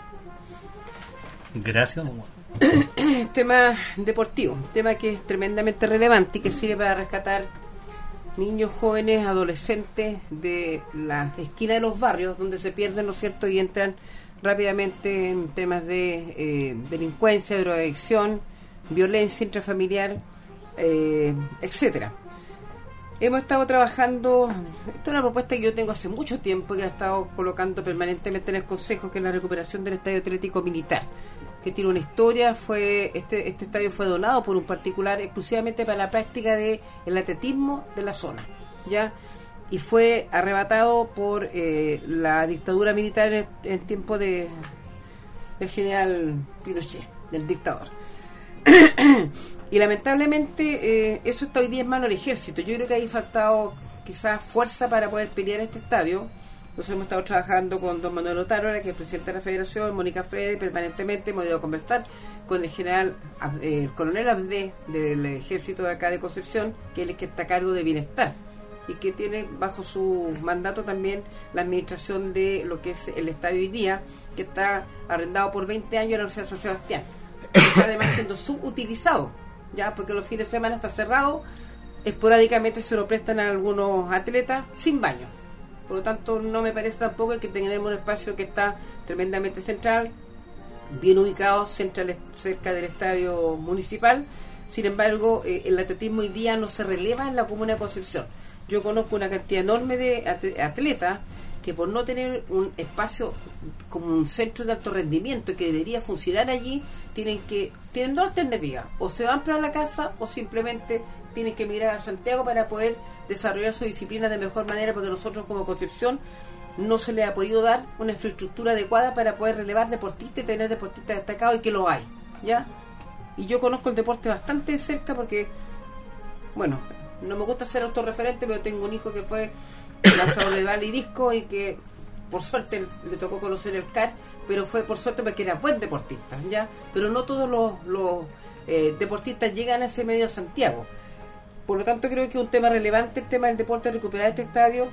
Gracias. Tema deportivo, tema que es tremendamente relevante y que sirve para rescatar niños, jóvenes, adolescentes de la esquina de los barrios donde se pierden, ¿no es cierto?, y entran rápidamente en temas de eh, delincuencia, drogadicción, violencia intrafamiliar, eh, etcétera. Hemos estado trabajando, esta es una propuesta que yo tengo hace mucho tiempo, que he estado colocando permanentemente en el Consejo, que es la recuperación del Estadio Atlético Militar, que tiene una historia. Fue este este estadio fue donado por un particular exclusivamente para la práctica del atletismo de la zona, ¿ya? Y fue arrebatado por eh, la dictadura militar en, en tiempo de del general Pinochet, del dictador. Y lamentablemente eh, eso está hoy día en manos del ejército. Yo creo que ahí ha faltado quizás fuerza para poder pelear este estadio. Nosotros hemos estado trabajando con don Manuel Otaro, que es el presidente de la federación, Mónica Fede, permanentemente hemos ido a conversar con el general, eh, el coronel Abdé del ejército de acá de Concepción, que es el que está a cargo de bienestar y que tiene bajo su mandato también la administración de lo que es el estadio hoy día, que está arrendado por veinte años a la Universidad de San Sebastián, que está además siendo subutilizado, ya, porque los fines de semana está cerrado, esporádicamente se lo prestan a algunos atletas sin baño. Por lo tanto, no me parece tampoco que tengamos un espacio que está tremendamente central, bien ubicado, central, cerca del estadio municipal. Sin embargo, eh, el atletismo hoy día no se releva en la comuna de Concepción. Yo conozco una cantidad enorme de atletas que por no tener un espacio como un centro de alto rendimiento que debería funcionar allí, tienen que tienen dos alternativas: o se van para la casa o simplemente tienen que emigrar a Santiago para poder desarrollar su disciplina de mejor manera, porque nosotros como Concepción no se le ha podido dar una infraestructura adecuada para poder relevar deportistas y tener deportistas destacados, y que lo hay, ¿ya? Y yo conozco el deporte bastante de cerca porque, bueno, no me gusta ser autorreferente, pero tengo un hijo que fue lanzador de bala y disco y que por suerte le tocó conocer el C A R, pero fue por suerte porque era buen deportista, ¿ya? Pero no todos los, los eh, deportistas llegan a ese medio a Santiago. Por lo tanto, creo que es un tema relevante el tema del deporte, recuperar este estadio.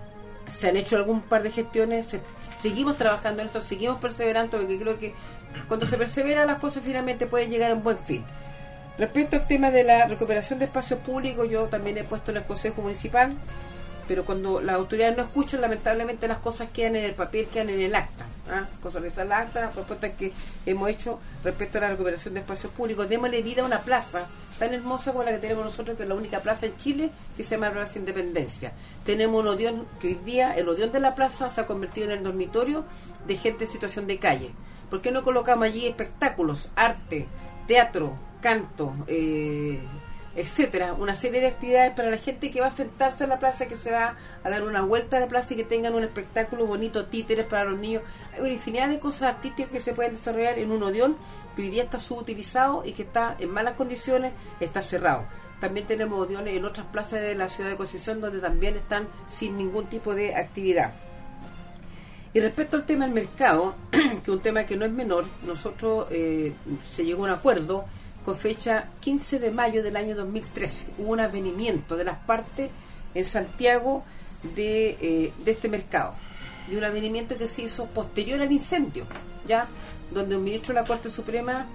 Se han hecho algún par de gestiones, se, seguimos trabajando en esto, seguimos perseverando, porque creo que cuando se persevera las cosas finalmente pueden llegar a un buen fin. Respecto al tema de la recuperación de espacios públicos, yo también he puesto en el Consejo Municipal, pero cuando las autoridades no escuchan, lamentablemente las cosas quedan en el papel, quedan en el acta. ¿ah? Consolidar la acta, las propuestas que hemos hecho respecto a la recuperación de espacios públicos. Démosle vida a una plaza tan hermosa como la que tenemos nosotros, que es la única plaza en Chile que se llama Plaza Independencia. Tenemos un Odeón que hoy día, el Odeón de la plaza se ha convertido en el dormitorio de gente en situación de calle. ¿Por qué no colocamos allí espectáculos, arte, teatro, canto, eh, etcétera? Una serie de actividades para la gente que va a sentarse en la plaza, que se va a dar una vuelta a la plaza y que tengan un espectáculo bonito, títeres para los niños. Hay una infinidad de cosas artísticas que se pueden desarrollar en un Odeón que hoy día está subutilizado y que está en malas condiciones, está cerrado. También tenemos Odeones en otras plazas de la ciudad de Concepción donde también están sin ningún tipo de actividad. Y respecto al tema del mercado, que es un tema que no es menor, nosotros eh, se llegó a un acuerdo con fecha quince de mayo del año dos mil trece. Hubo un avenimiento de las partes en Santiago de, eh, de este mercado. Y un avenimiento que se hizo posterior al incendio, ya donde un ministro de la Corte Suprema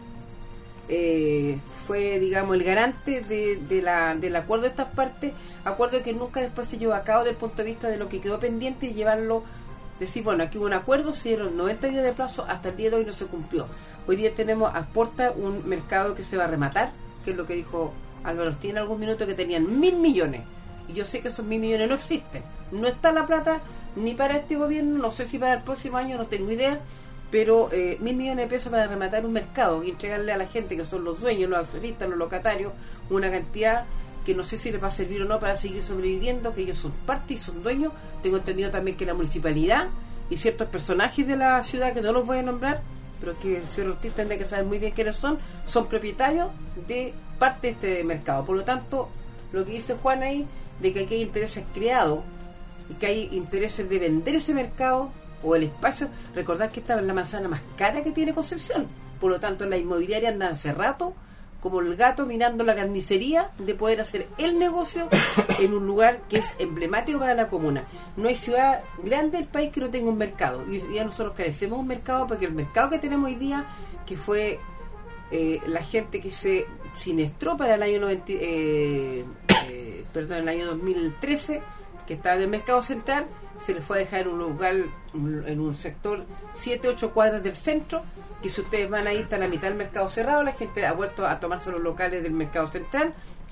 eh, fue, digamos, el garante de, de la, del acuerdo de estas partes, acuerdo que nunca después se llevó a cabo desde el punto de vista de lo que quedó pendiente y llevarlo, decir, bueno, aquí hubo un acuerdo, se dieron noventa días de plazo, hasta el día de hoy no se cumplió. Hoy día tenemos a puerta un mercado que se va a rematar, que es lo que dijo Álvaro tiene algún minuto, que tenían mil millones. Y yo sé que esos mil millones no existen. No está la plata ni para este gobierno, no sé si para el próximo año, no tengo idea, pero eh, mil millones de pesos para rematar un mercado y entregarle a la gente que son los dueños, los accionistas, los locatarios, una cantidad que no sé si les va a servir o no para seguir sobreviviendo, que ellos son parte y son dueños. Tengo entendido también que la municipalidad y ciertos personajes de la ciudad, que no los voy a nombrar, pero que el señor Ortiz tendrá que saber muy bien quiénes son, son propietarios de parte de este mercado. Por lo tanto, lo que dice Juan ahí, de que aquí hay intereses creados y que hay intereses de vender ese mercado o el espacio, recordad que esta es la manzana más cara que tiene Concepción. Por lo tanto, la inmobiliaria anda hace rato como el gato mirando la carnicería de poder hacer el negocio en un lugar que es emblemático para la comuna. No hay ciudad grande del país que no tenga un mercado, y hoy día nosotros carecemos de un mercado, porque el mercado que tenemos hoy día, que fue eh, la gente que se siniestró para el año noventa, eh, eh, perdón, el año dos mil trece, que estaba en el mercado central, se les fue a dejar en un lugar, en un sector siete, ocho cuadras del centro, que si ustedes van ahí está la mitad del mercado cerrado, la gente ha vuelto a tomarse los locales del mercado central.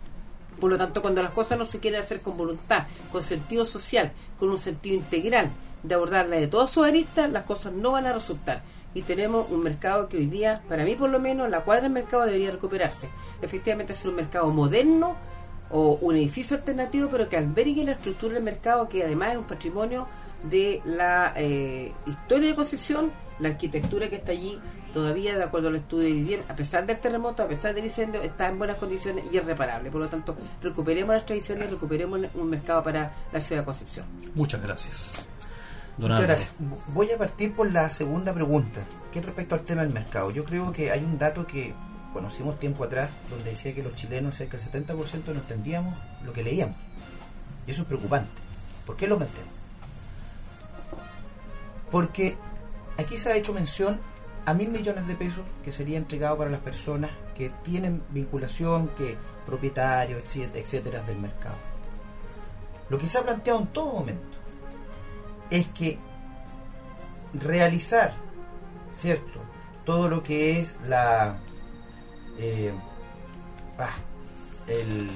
Por lo tanto, cuando las cosas no se quieren hacer con voluntad, con sentido social, con un sentido integral de abordarla de todas sus aristas, las cosas no van a resultar. Y tenemos un mercado que hoy día, para mí por lo menos, la cuadra del mercado debería recuperarse. Efectivamente, ser un mercado moderno o un edificio alternativo, pero que albergue la estructura del mercado, que además es un patrimonio de la eh, historia de Concepción, la arquitectura que está allí todavía, de acuerdo al estudio de vivienda, a pesar del terremoto, a pesar del incendio, está en buenas condiciones y es reparable. Por lo tanto, recuperemos las tradiciones, recuperemos un mercado para la ciudad de Concepción. Muchas gracias. Don Muchas Álvaro. gracias. Voy a partir por la segunda pregunta, que es respecto al tema del mercado. Yo creo que hay un dato que conocimos tiempo atrás, donde decía que los chilenos, cerca del setenta por ciento, no entendíamos lo que leíamos. Y eso es preocupante. ¿Por qué lo metemos? Porque aquí se ha hecho mención a mil millones de pesos que sería entregado para las personas que tienen vinculación, que propietarios, etcétera, del mercado. Lo que se ha planteado en todo momento es que realizar, ¿cierto?, todo lo que es la eh, ah, el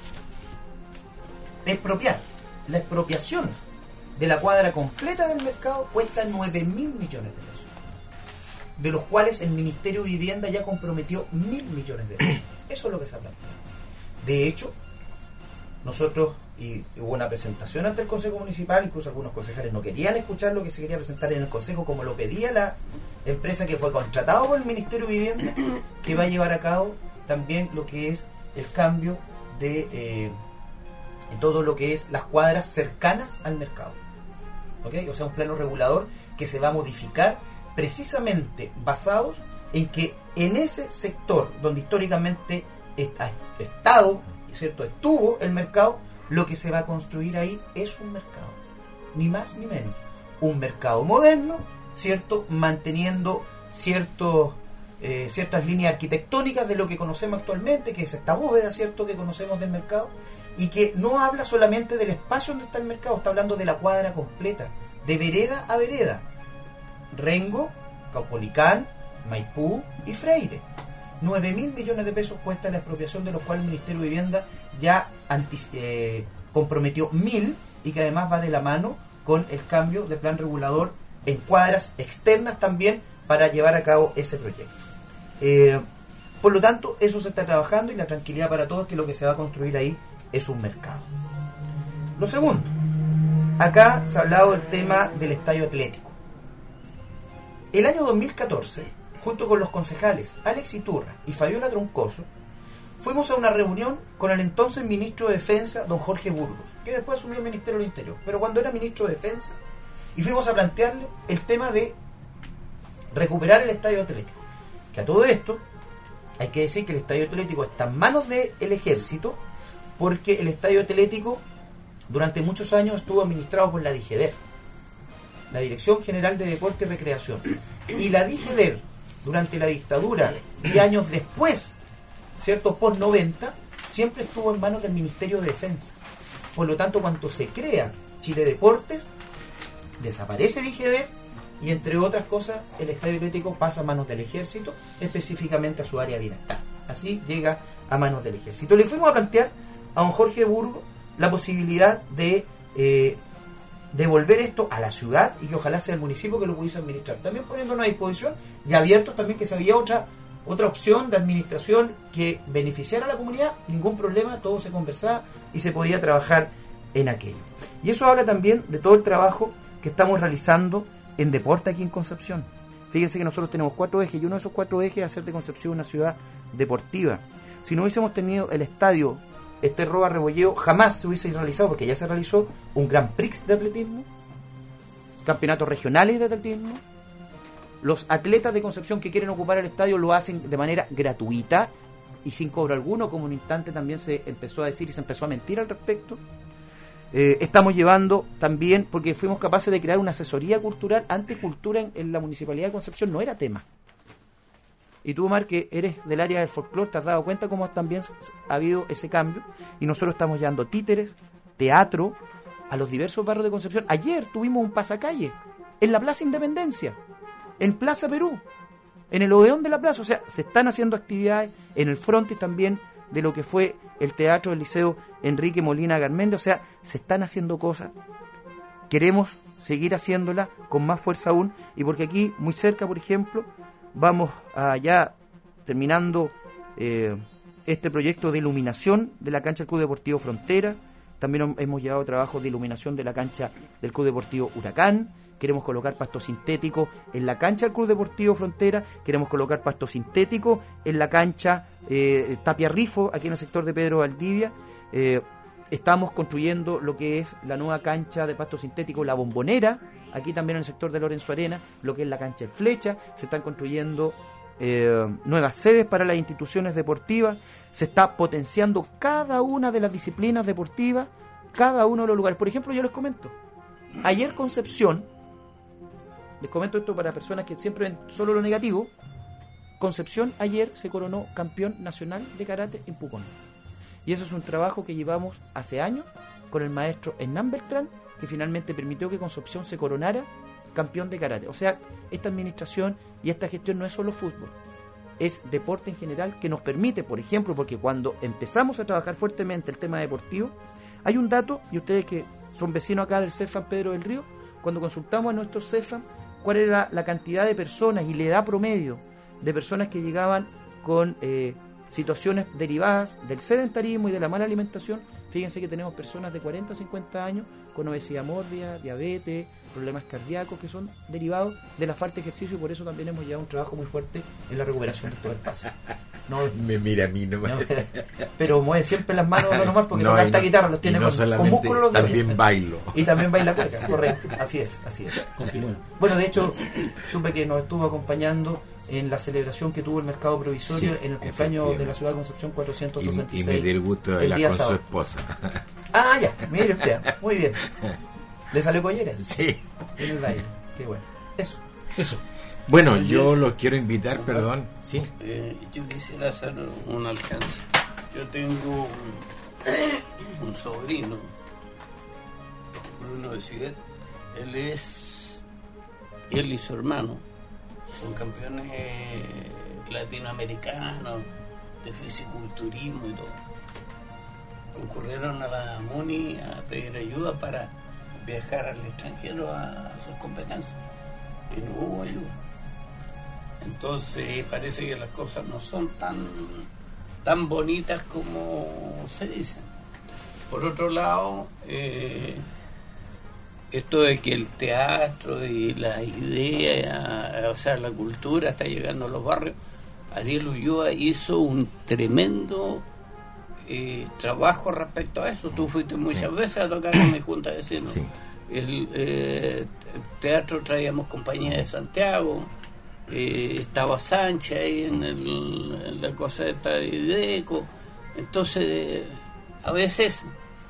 expropiar, la expropiación de la cuadra completa del mercado cuesta nueve mil millones de pesos, de los cuales el Ministerio de Vivienda ya comprometió mil millones de pesos. Eso es lo que se ha planteado. De hecho, nosotros, y hubo una presentación ante el Consejo Municipal, incluso algunos concejales no querían escuchar lo que se quería presentar en el Consejo, como lo pedía la empresa que fue contratada por el Ministerio de Vivienda, que va a llevar a cabo también lo que es el cambio de eh, todo lo que es las cuadras cercanas al mercado. ¿Okay? O sea, un plano regulador que se va a modificar precisamente basados en que en ese sector donde históricamente ha estado, ¿cierto?, estuvo el mercado, lo que se va a construir ahí es un mercado, ni más ni menos, un mercado moderno, ¿cierto?, manteniendo ciertos eh, ciertas líneas arquitectónicas de lo que conocemos actualmente, que es esta bóveda, ¿cierto?, que conocemos del mercado, y que no habla solamente del espacio donde está el mercado, está hablando de la cuadra completa, de vereda a vereda, Rengo, Caupolicán, Maipú y Freire. nueve mil millones de pesos cuesta la expropiación, de los cuales el Ministerio de Vivienda ya antic- eh, comprometió mil, y que además va de la mano con el cambio de plan regulador en cuadras externas también para llevar a cabo ese proyecto. Eh, por lo tanto, eso se está trabajando, y la tranquilidad para todos es que lo que se va a construir ahí es un mercado. Lo segundo, acá se ha hablado del tema del estadio atlético. El año dos mil catorce, junto con los concejales Alex Iturra y Fabiola Troncoso, fuimos a una reunión con el entonces ministro de Defensa, don Jorge Burgos, que después asumió el Ministerio del Interior. Pero cuando era ministro de Defensa, Y fuimos a plantearle el tema de recuperar el estadio atlético. Que a todo esto hay que decir que el estadio atlético está en manos del ejército, porque el estadio atlético durante muchos años estuvo administrado por la DIGEDER, la Dirección General de Deporte y Recreación. Y la DIGEDER, durante la dictadura y años después, ¿cierto? Post noventa, siempre estuvo en manos del Ministerio de Defensa. Por lo tanto, cuando se crea Chile Deportes, desaparece DIGEDER y, entre otras cosas, el estadio atlético pasa a manos del ejército, específicamente a su área de bienestar. Así llega a manos del ejército. Le fuimos a plantear a don Jorge Burgo la posibilidad de eh, devolver esto a la ciudad y que ojalá sea el municipio que lo pudiese administrar. También poniéndonos a disposición y abiertos también que si había otra, otra opción de administración que beneficiara a la comunidad, ningún problema, todo se conversaba y se podía trabajar en aquello. Y eso habla también de todo el trabajo que estamos realizando en deporte aquí en Concepción. Fíjense que nosotros tenemos cuatro ejes y uno de esos cuatro ejes es hacer de Concepción una ciudad deportiva. Si no hubiésemos tenido el estadio Este Roa Rebolleo, jamás se hubiese realizado, porque ya se realizó un Grand Prix de atletismo, campeonatos regionales de atletismo. Los atletas de Concepción que quieren ocupar el estadio lo hacen de manera gratuita y sin cobro alguno, como en un instante también se empezó a decir y se empezó a mentir al respecto. Eh, estamos llevando también, porque fuimos capaces de crear una asesoría cultural. Antes cultura en, en la Municipalidad de Concepción no era tema. Y tú, Omar, que eres del área del folclore, te has dado cuenta cómo también ha habido ese cambio. Y nosotros estamos llevando títeres, teatro, a los diversos barrios de Concepción. Ayer tuvimos un pasacalle en la Plaza Independencia, en Plaza Perú, en el Odeón de la Plaza. O sea, se están haciendo actividades en el frontis también de lo que fue el teatro del Liceo Enrique Molina Garmendia. O sea, se están haciendo cosas. Queremos seguir haciéndolas con más fuerza aún. Y porque aquí, muy cerca, por ejemplo, vamos allá terminando eh, este proyecto de iluminación de la cancha del Club Deportivo Frontera. También hemos llevado trabajo de iluminación de la cancha del Club Deportivo Huracán. Queremos colocar pasto sintético en la cancha del Club Deportivo Frontera. Queremos colocar pasto sintético en la cancha eh, Tapia Rifo, aquí en el sector de Pedro Valdivia. Eh, estamos construyendo lo que es la nueva cancha de pasto sintético, La Bombonera, aquí también en el sector de Lorenzo Arena, lo que es la cancha El Flecha. Se están construyendo eh, nuevas sedes para las instituciones deportivas. Se está potenciando cada una de las disciplinas deportivas, cada uno de los lugares. Por ejemplo, yo les comento, ayer Concepción, les comento esto para personas que siempre ven solo lo negativo, Concepción ayer se coronó campeón nacional de karate en Pucón. Y eso es un trabajo que llevamos hace años con el maestro Hernán Beltrán, que finalmente permitió que Concepción se coronara campeón de karate. O sea, esta administración y esta gestión no es solo fútbol, es deporte en general, que nos permite, por ejemplo, porque cuando empezamos a trabajar fuertemente el tema deportivo, hay un dato, y ustedes que son vecinos acá del CEFAM Pedro del Río, cuando consultamos a nuestros CEFAM cuál era la cantidad de personas y la edad promedio de personas que llegaban con eh, situaciones derivadas del sedentarismo y de la mala alimentación, fíjense que tenemos personas de cuarenta a cincuenta años con obesidad mórbida, diabetes, problemas cardíacos que son derivados de la falta de ejercicio, y por eso también hemos llevado un trabajo muy fuerte en la recuperación de todo el espacio. No, me mira a mí nomás. No, pero mueve siempre las manos nomás porque no, toca esta no, guitarra, los tiene no con, con músculos los también dedos. bailo. Y también baila cueca, correcto. Así es, así es. Continúa. Bueno, de hecho, supe que nos estuvo acompañando en la celebración que tuvo el mercado provisorio, sí, en el cumpleaños de la ciudad de Concepción cuatrocientos sesenta y seis. Y, y me di el gusto de bailar con sábado. Su esposa. Ah, ya, mire usted, muy bien. ¿Le salió collera? Sí. En el baile, qué bueno. Eso. Eso. Bueno, yo los quiero invitar, perdón. Sí. Eh, yo quisiera hacer un alcance. Yo tengo un, un sobrino, Bruno de Sidet. Él es, él y su hermano son campeones latinoamericanos de fisiculturismo y todo. Concurrieron a la MUNI a pedir ayuda para viajar al extranjero a sus competencias y no hubo ayuda. Entonces parece que las cosas no son tan tan bonitas como se dicen. Por otro lado, eh, esto de que el teatro y la idea, o sea, la cultura está llegando a los barrios, Ariel Ulloa hizo un tremendo eh, trabajo respecto a eso. Tú fuiste muchas sí. veces a tocar en mi junta de vecinos. Sí. El, eh, teatro traíamos Compañía de Santiago, eh, estaba Sánchez ahí en, el, en la cosa esta de Ideco. Entonces, eh, a veces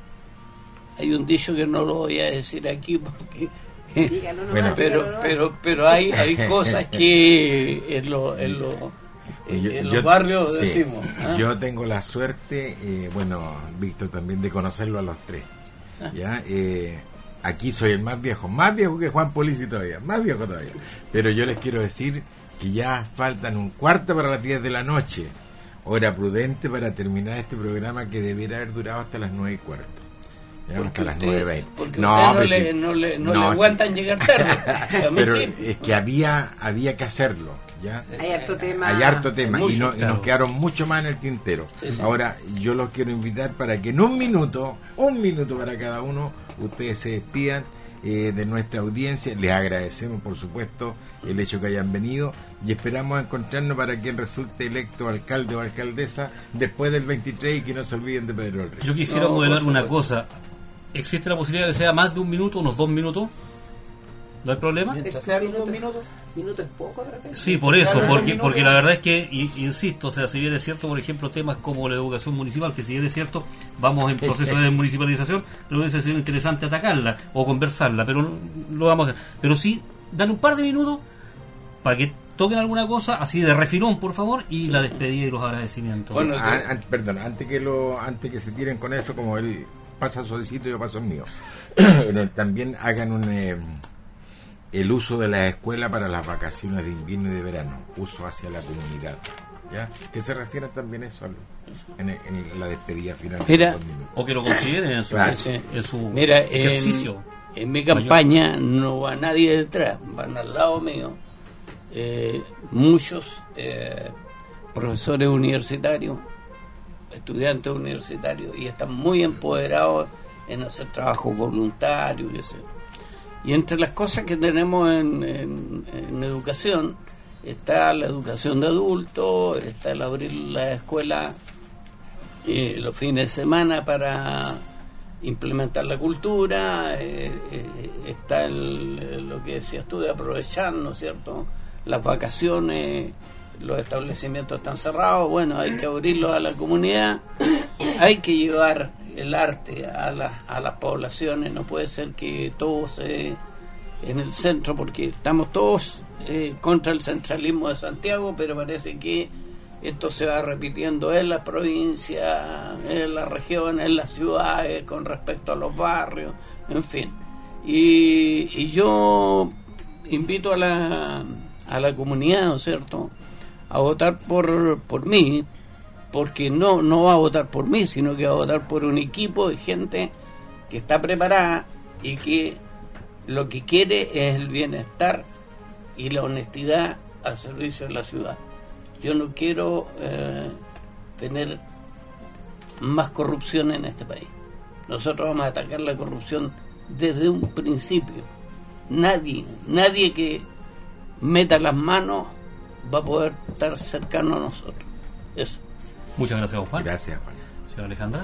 hay un dicho que no lo voy a decir aquí porque Dígalo, no bueno, más, pero dígalo, no pero pero hay hay cosas que en los en los Yo, en yo- los barrios sí, decimos, ¿ah? yo tengo la suerte, eh, bueno, Víctor también, de conocerlo a los tres. Ya, eh, aquí soy el más viejo, más viejo que Juan Polisi todavía, más viejo todavía. Pero yo les quiero decir que ya faltan un cuarto para las diez de la noche, hora prudente para terminar este programa que debiera haber durado hasta las nueve y cuarto. Ya, Porque hasta las usted- nueve veinte. porque ustedes no le- no le- no le aguantan llegar tarde. A mí Pero sí. es que había había que hacerlo. ¿Ya? Hay harto tema. Hay harto tema Hay y, mucho, no- y claro. nos quedaron mucho más en el tintero. Sí, sí. Ahora yo los quiero invitar para que en un minuto, un minuto para cada uno, ustedes se despidan eh, de nuestra audiencia. Les agradecemos, por supuesto, el hecho que hayan venido y esperamos encontrarnos para quien resulte electo alcalde o alcaldesa después del veintitrés y que no se olviden de Pedro del Rey. Yo quisiera No, modelar por una supuesto. cosa. ¿Existe la posibilidad de que sea más de un minuto, unos dos minutos? ¿No hay problema? Mientras sean los dos minutos. Minuto es poco, de repente. Sí, por eso, Claro, porque minutos. porque la verdad es que, y- insisto, o sea, si bien es cierto, por ejemplo, temas como la educación municipal, que si bien es cierto, vamos en proceso de municipalización, pero hubiese sido interesante atacarla o conversarla, pero no lo vamos a hacer. Pero sí, dan un par de minutos para que toquen alguna cosa, así de refilón, por favor, y Sí, la sí. despedida y los agradecimientos. Bueno, Ah, an- perdón, antes que lo antes que se tiren con eso, como él pasa suavecito, yo paso el mío. Bueno, también hagan un eh, el uso de la escuela para las vacaciones de invierno y de verano, uso hacia la comunidad. ¿Ya? Que se refiere también eso al- en, en la despedida final. de Mira, los dos minutos. O que lo consideren en su, Claro. Sí, sí. en su Mira, ejercicio. en, en mi campaña no va nadie detrás, van al lado mío eh, muchos eh, profesores universitarios, estudiantes universitarios, y están muy empoderados en hacer trabajo voluntario y eso. Y entre las cosas que tenemos en, en- en educación está la educación de adultos, está el abrir la escuela eh, los fines de semana para implementar la cultura, eh, eh, está el- lo que decías tú de aprovechar, ¿no es cierto?, las vacaciones, los establecimientos están cerrados, bueno, hay que abrirlos a la comunidad, hay que llevar el arte a, la- a las poblaciones, no puede ser que todo se en el centro, porque estamos todos eh, contra el centralismo de Santiago, pero parece que esto se va repitiendo en las provincias, en las regiones, en las ciudades, con respecto a los barrios, en fin. Y, y yo invito a la, a la comunidad, ¿no es cierto?, a votar por, por mí, porque no, no va a votar por mí, sino que va a votar por un equipo de gente que está preparada y que lo que quiere es el bienestar y la honestidad al servicio de la ciudad. Yo no quiero eh, tener más corrupción en este país. Nosotros vamos a atacar la corrupción desde un principio. Nadie, nadie que meta las manos va a poder estar cercano a nosotros. Eso. Muchas gracias, don Juan. Gracias, Juan. Señora Alejandra.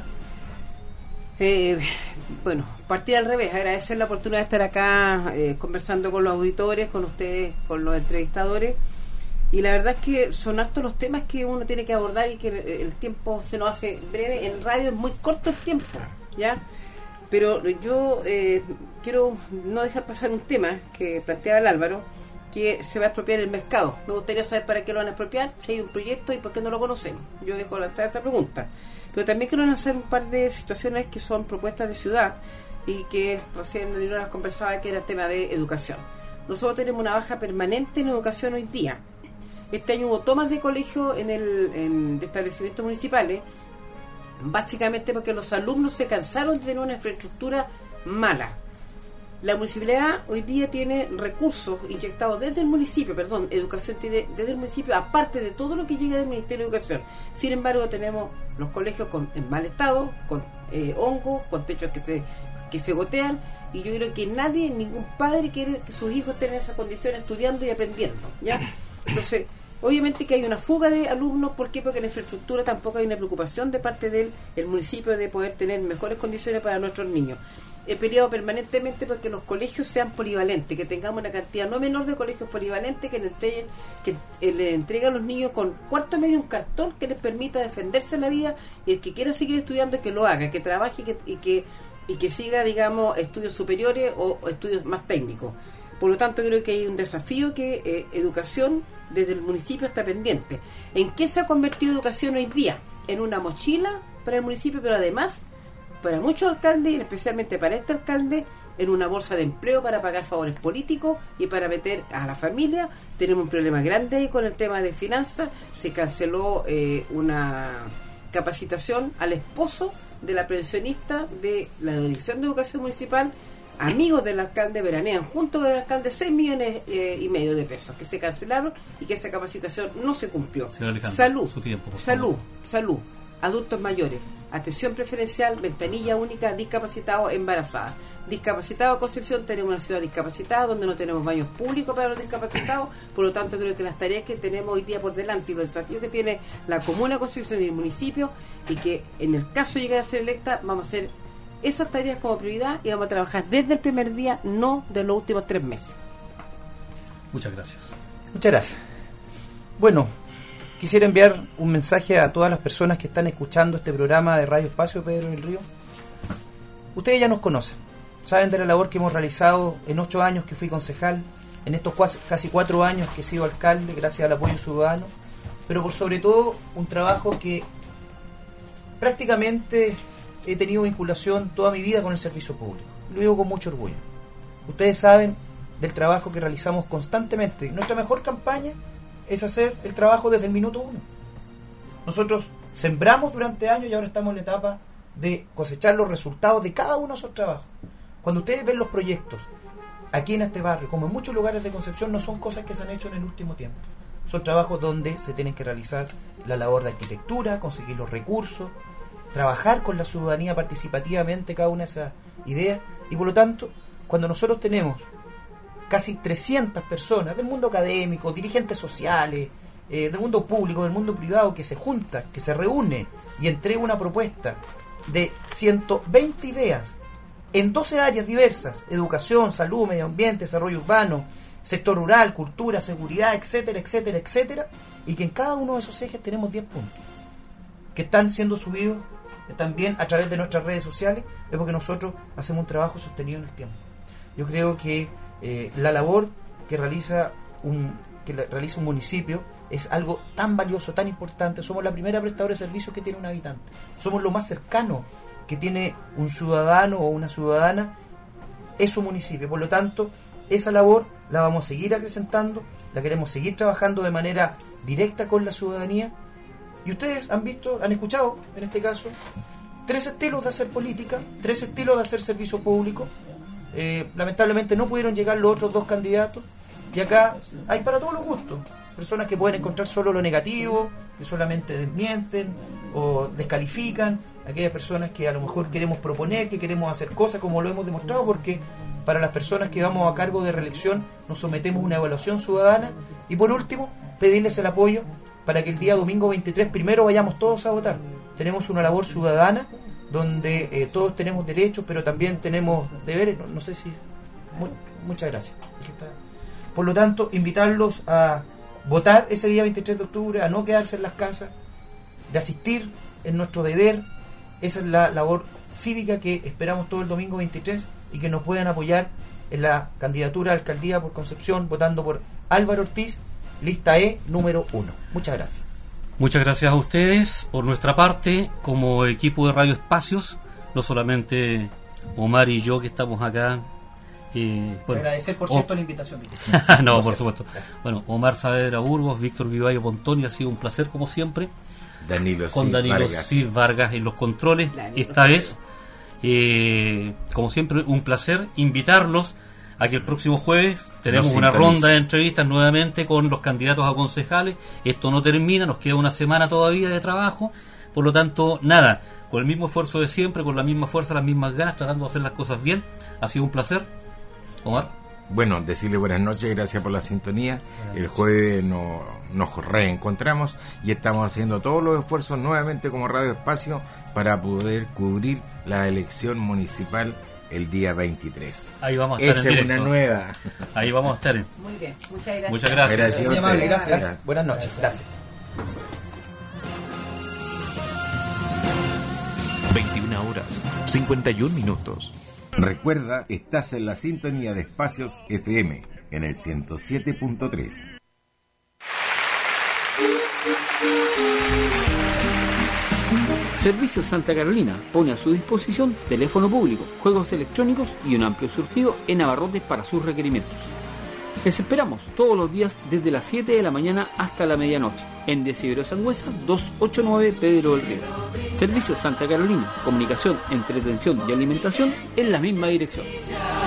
Eh, bueno, partir al revés, agradecer la oportunidad de estar acá eh, conversando con los auditores, con ustedes, con los entrevistadores, y la verdad es que son hartos los temas que uno tiene que abordar y que el, el tiempo se nos hace breve. En radio es muy corto el tiempo, ¿ya? Pero yo eh, quiero no dejar pasar un tema que planteaba el Álvaro, que se va a expropiar el mercado. Me gustaría saber para qué lo van a expropiar, si hay un proyecto y por qué no lo conocemos. Yo dejo lanzar esa pregunta. Pero también quiero lanzar un par de situaciones que son propuestas de ciudad y que recién Leonora las conversaba, que era el tema de educación. Nosotros tenemos una baja permanente en educación hoy día. Este año hubo tomas de colegio en el en, de establecimientos municipales, básicamente porque los alumnos se cansaron de tener una infraestructura mala. La municipalidad hoy día tiene recursos inyectados desde el municipio, perdón, educación tiene desde el municipio, aparte de todo lo que llega del Ministerio de Educación. Sin embargo, tenemos los colegios con, en mal estado, con eh, hongos, con techos que se, que se gotean, y yo creo que nadie, ningún padre quiere que sus hijos estén en esas condiciones estudiando y aprendiendo, ¿ya? Entonces, obviamente que hay una fuga de alumnos. ¿Por qué? Porque en la infraestructura tampoco hay una preocupación de parte del el municipio de poder tener mejores condiciones para nuestros niños. he peleado permanentemente porque los colegios sean polivalentes, que tengamos una cantidad no menor de colegios polivalentes que le entreguen, que eh, le entreguen a los niños con cuarto medio un cartón que les permita defenderse en la vida, y el que quiera seguir estudiando que lo haga, que trabaje y que, y que, y que siga, digamos, estudios superiores o, o estudios más técnicos. Por lo tanto, creo que hay un desafío que eh, educación desde el municipio está pendiente. ¿En qué se ha convertido educación hoy día? En una mochila para el municipio, pero además para muchos alcaldes, y especialmente para este alcalde, en una bolsa de empleo para pagar favores políticos y para meter a la familia. Tenemos un problema grande ahí con el tema de finanzas. Se canceló eh, una capacitación al esposo de la pensionista de la Dirección de Educación Municipal. Amigos del alcalde veranean junto con el alcalde seis millones eh, y medio de pesos que se cancelaron y que esa capacitación no se cumplió. Salud, su tiempo, salud, salud, adultos mayores, atención preferencial, ventanilla única, discapacitados, embarazadas. Discapacitados, Concepción, tenemos una ciudad discapacitada donde no tenemos baños públicos para los discapacitados. Por lo tanto, creo que las tareas que tenemos hoy día por delante y los desafíos que tiene la comuna de Concepción y el municipio, y que en el caso de llegar a ser electa, vamos a hacer esas tareas como prioridad y vamos a trabajar desde el primer día, no de los últimos tres meses. Muchas gracias. Muchas gracias. Bueno, quisiera enviar un mensaje a todas las personas que están escuchando este programa de Radio Espacio Pedro del Río. Ustedes ya nos conocen, saben de la labor que hemos realizado en ocho años que fui concejal, en estos casi cuatro años que he sido alcalde, gracias al apoyo ciudadano, pero por sobre todo un trabajo que prácticamente he tenido vinculación toda mi vida con el servicio público. Lo digo con mucho orgullo. Ustedes saben del trabajo que realizamos constantemente. Nuestra mejor campaña es hacer el trabajo desde el minuto uno. Nosotros sembramos durante años y ahora estamos en la etapa de cosechar los resultados de cada uno de esos trabajos. Cuando ustedes ven los proyectos aquí en este barrio, como en muchos lugares de Concepción, no son cosas que se han hecho en el último tiempo. Son trabajos donde se tienen que realizar la labor de arquitectura, conseguir los recursos, trabajar con la ciudadanía participativamente cada una de esas ideas, y por lo tanto, cuando nosotros tenemos casi trescientas personas del mundo académico, dirigentes sociales, eh, del mundo público, del mundo privado, que se junta, que se reúne y entrega una propuesta de ciento veinte ideas en doce áreas diversas: educación, salud, medio ambiente, desarrollo urbano, sector rural, cultura, seguridad, etcétera, etcétera, etcétera, y que en cada uno de esos ejes tenemos diez puntos que están siendo subidos también a través de nuestras redes sociales. Es porque nosotros hacemos un trabajo sostenido en el tiempo. Yo creo que eh, la labor que realiza un que realiza un municipio es algo tan valioso, tan importante. Somos la primera prestadora de servicios que tiene un habitante. Somos lo más cercano que tiene un ciudadano o una ciudadana, es su municipio. Por lo tanto, esa labor la vamos a seguir acrecentando, la queremos seguir trabajando de manera directa con la ciudadanía. Y ustedes han visto, han escuchado, en este caso, tres estilos de hacer política, tres estilos de hacer servicio público. Eh, lamentablemente no pudieron llegar los otros dos candidatos, y acá hay para todos los gustos. Personas que pueden encontrar solo lo negativo, que solamente desmienten o descalifican. Aquellas personas que a lo mejor queremos proponer, que queremos hacer cosas, como lo hemos demostrado, porque para las personas que vamos a cargo de reelección nos sometemos a una evaluación ciudadana. Y por último, pedirles el apoyo para que el día domingo veintitrés primero vayamos todos a votar. Tenemos una labor ciudadana donde eh, todos tenemos derechos, pero también tenemos deberes. No, no sé si... Muy, muchas gracias. Por lo tanto, invitarlos a votar ese día veintitrés de octubre, a no quedarse en las casas, de asistir en nuestro deber. Esa es la labor cívica que esperamos todo el domingo veintitrés, y que nos puedan apoyar en la candidatura a alcaldía por Concepción, votando por Álvaro Ortiz, lista E, número uno. Muchas gracias. Muchas gracias a ustedes. Por nuestra parte, como equipo de Radio Espacios, no solamente Omar y yo que estamos acá. Eh, bueno, agradecer, por cierto, o... la invitación. No, por supuesto. Gracias. Bueno, Omar Saavedra Burgos, Víctor Vivayo Pontoni, ha sido un placer como siempre. Danilo Con Cid Danilo Vargas. Cid Vargas en los controles. Danilo Esta vez, eh, como siempre, un placer invitarlos a que el próximo jueves tenemos una ronda de entrevistas nuevamente con los candidatos a concejales. Esto no termina, nos queda una semana todavía de trabajo. Por lo tanto, nada, con el mismo esfuerzo de siempre, con la misma fuerza, las mismas ganas, tratando de hacer las cosas bien. Ha sido un placer. Omar. Bueno, decirle buenas noches, gracias por la sintonía. El jueves no, nos reencontramos y estamos haciendo todos los esfuerzos nuevamente como Radio Espacio para poder cubrir la elección municipal el día veintitrés. Ahí vamos a estar. Esa en es una nueva. Ahí vamos a estar. Muy bien, muchas gracias. Muchas gracias. Gracias. Muy amable, gracias. Buenas noches, gracias. veintiuna horas, cincuenta y un minutos. Recuerda, estás en la sintonía de Espacios F M en el ciento siete punto tres. Servicios Santa Carolina pone a su disposición teléfono público, juegos electrónicos y un amplio surtido en abarrotes para sus requerimientos. Les esperamos todos los días desde las siete de la mañana hasta la medianoche en Desidero Sangüesa doscientos ochenta y nueve Pedro del Río. Servicios Santa Carolina, comunicación, entretención y alimentación en la misma dirección.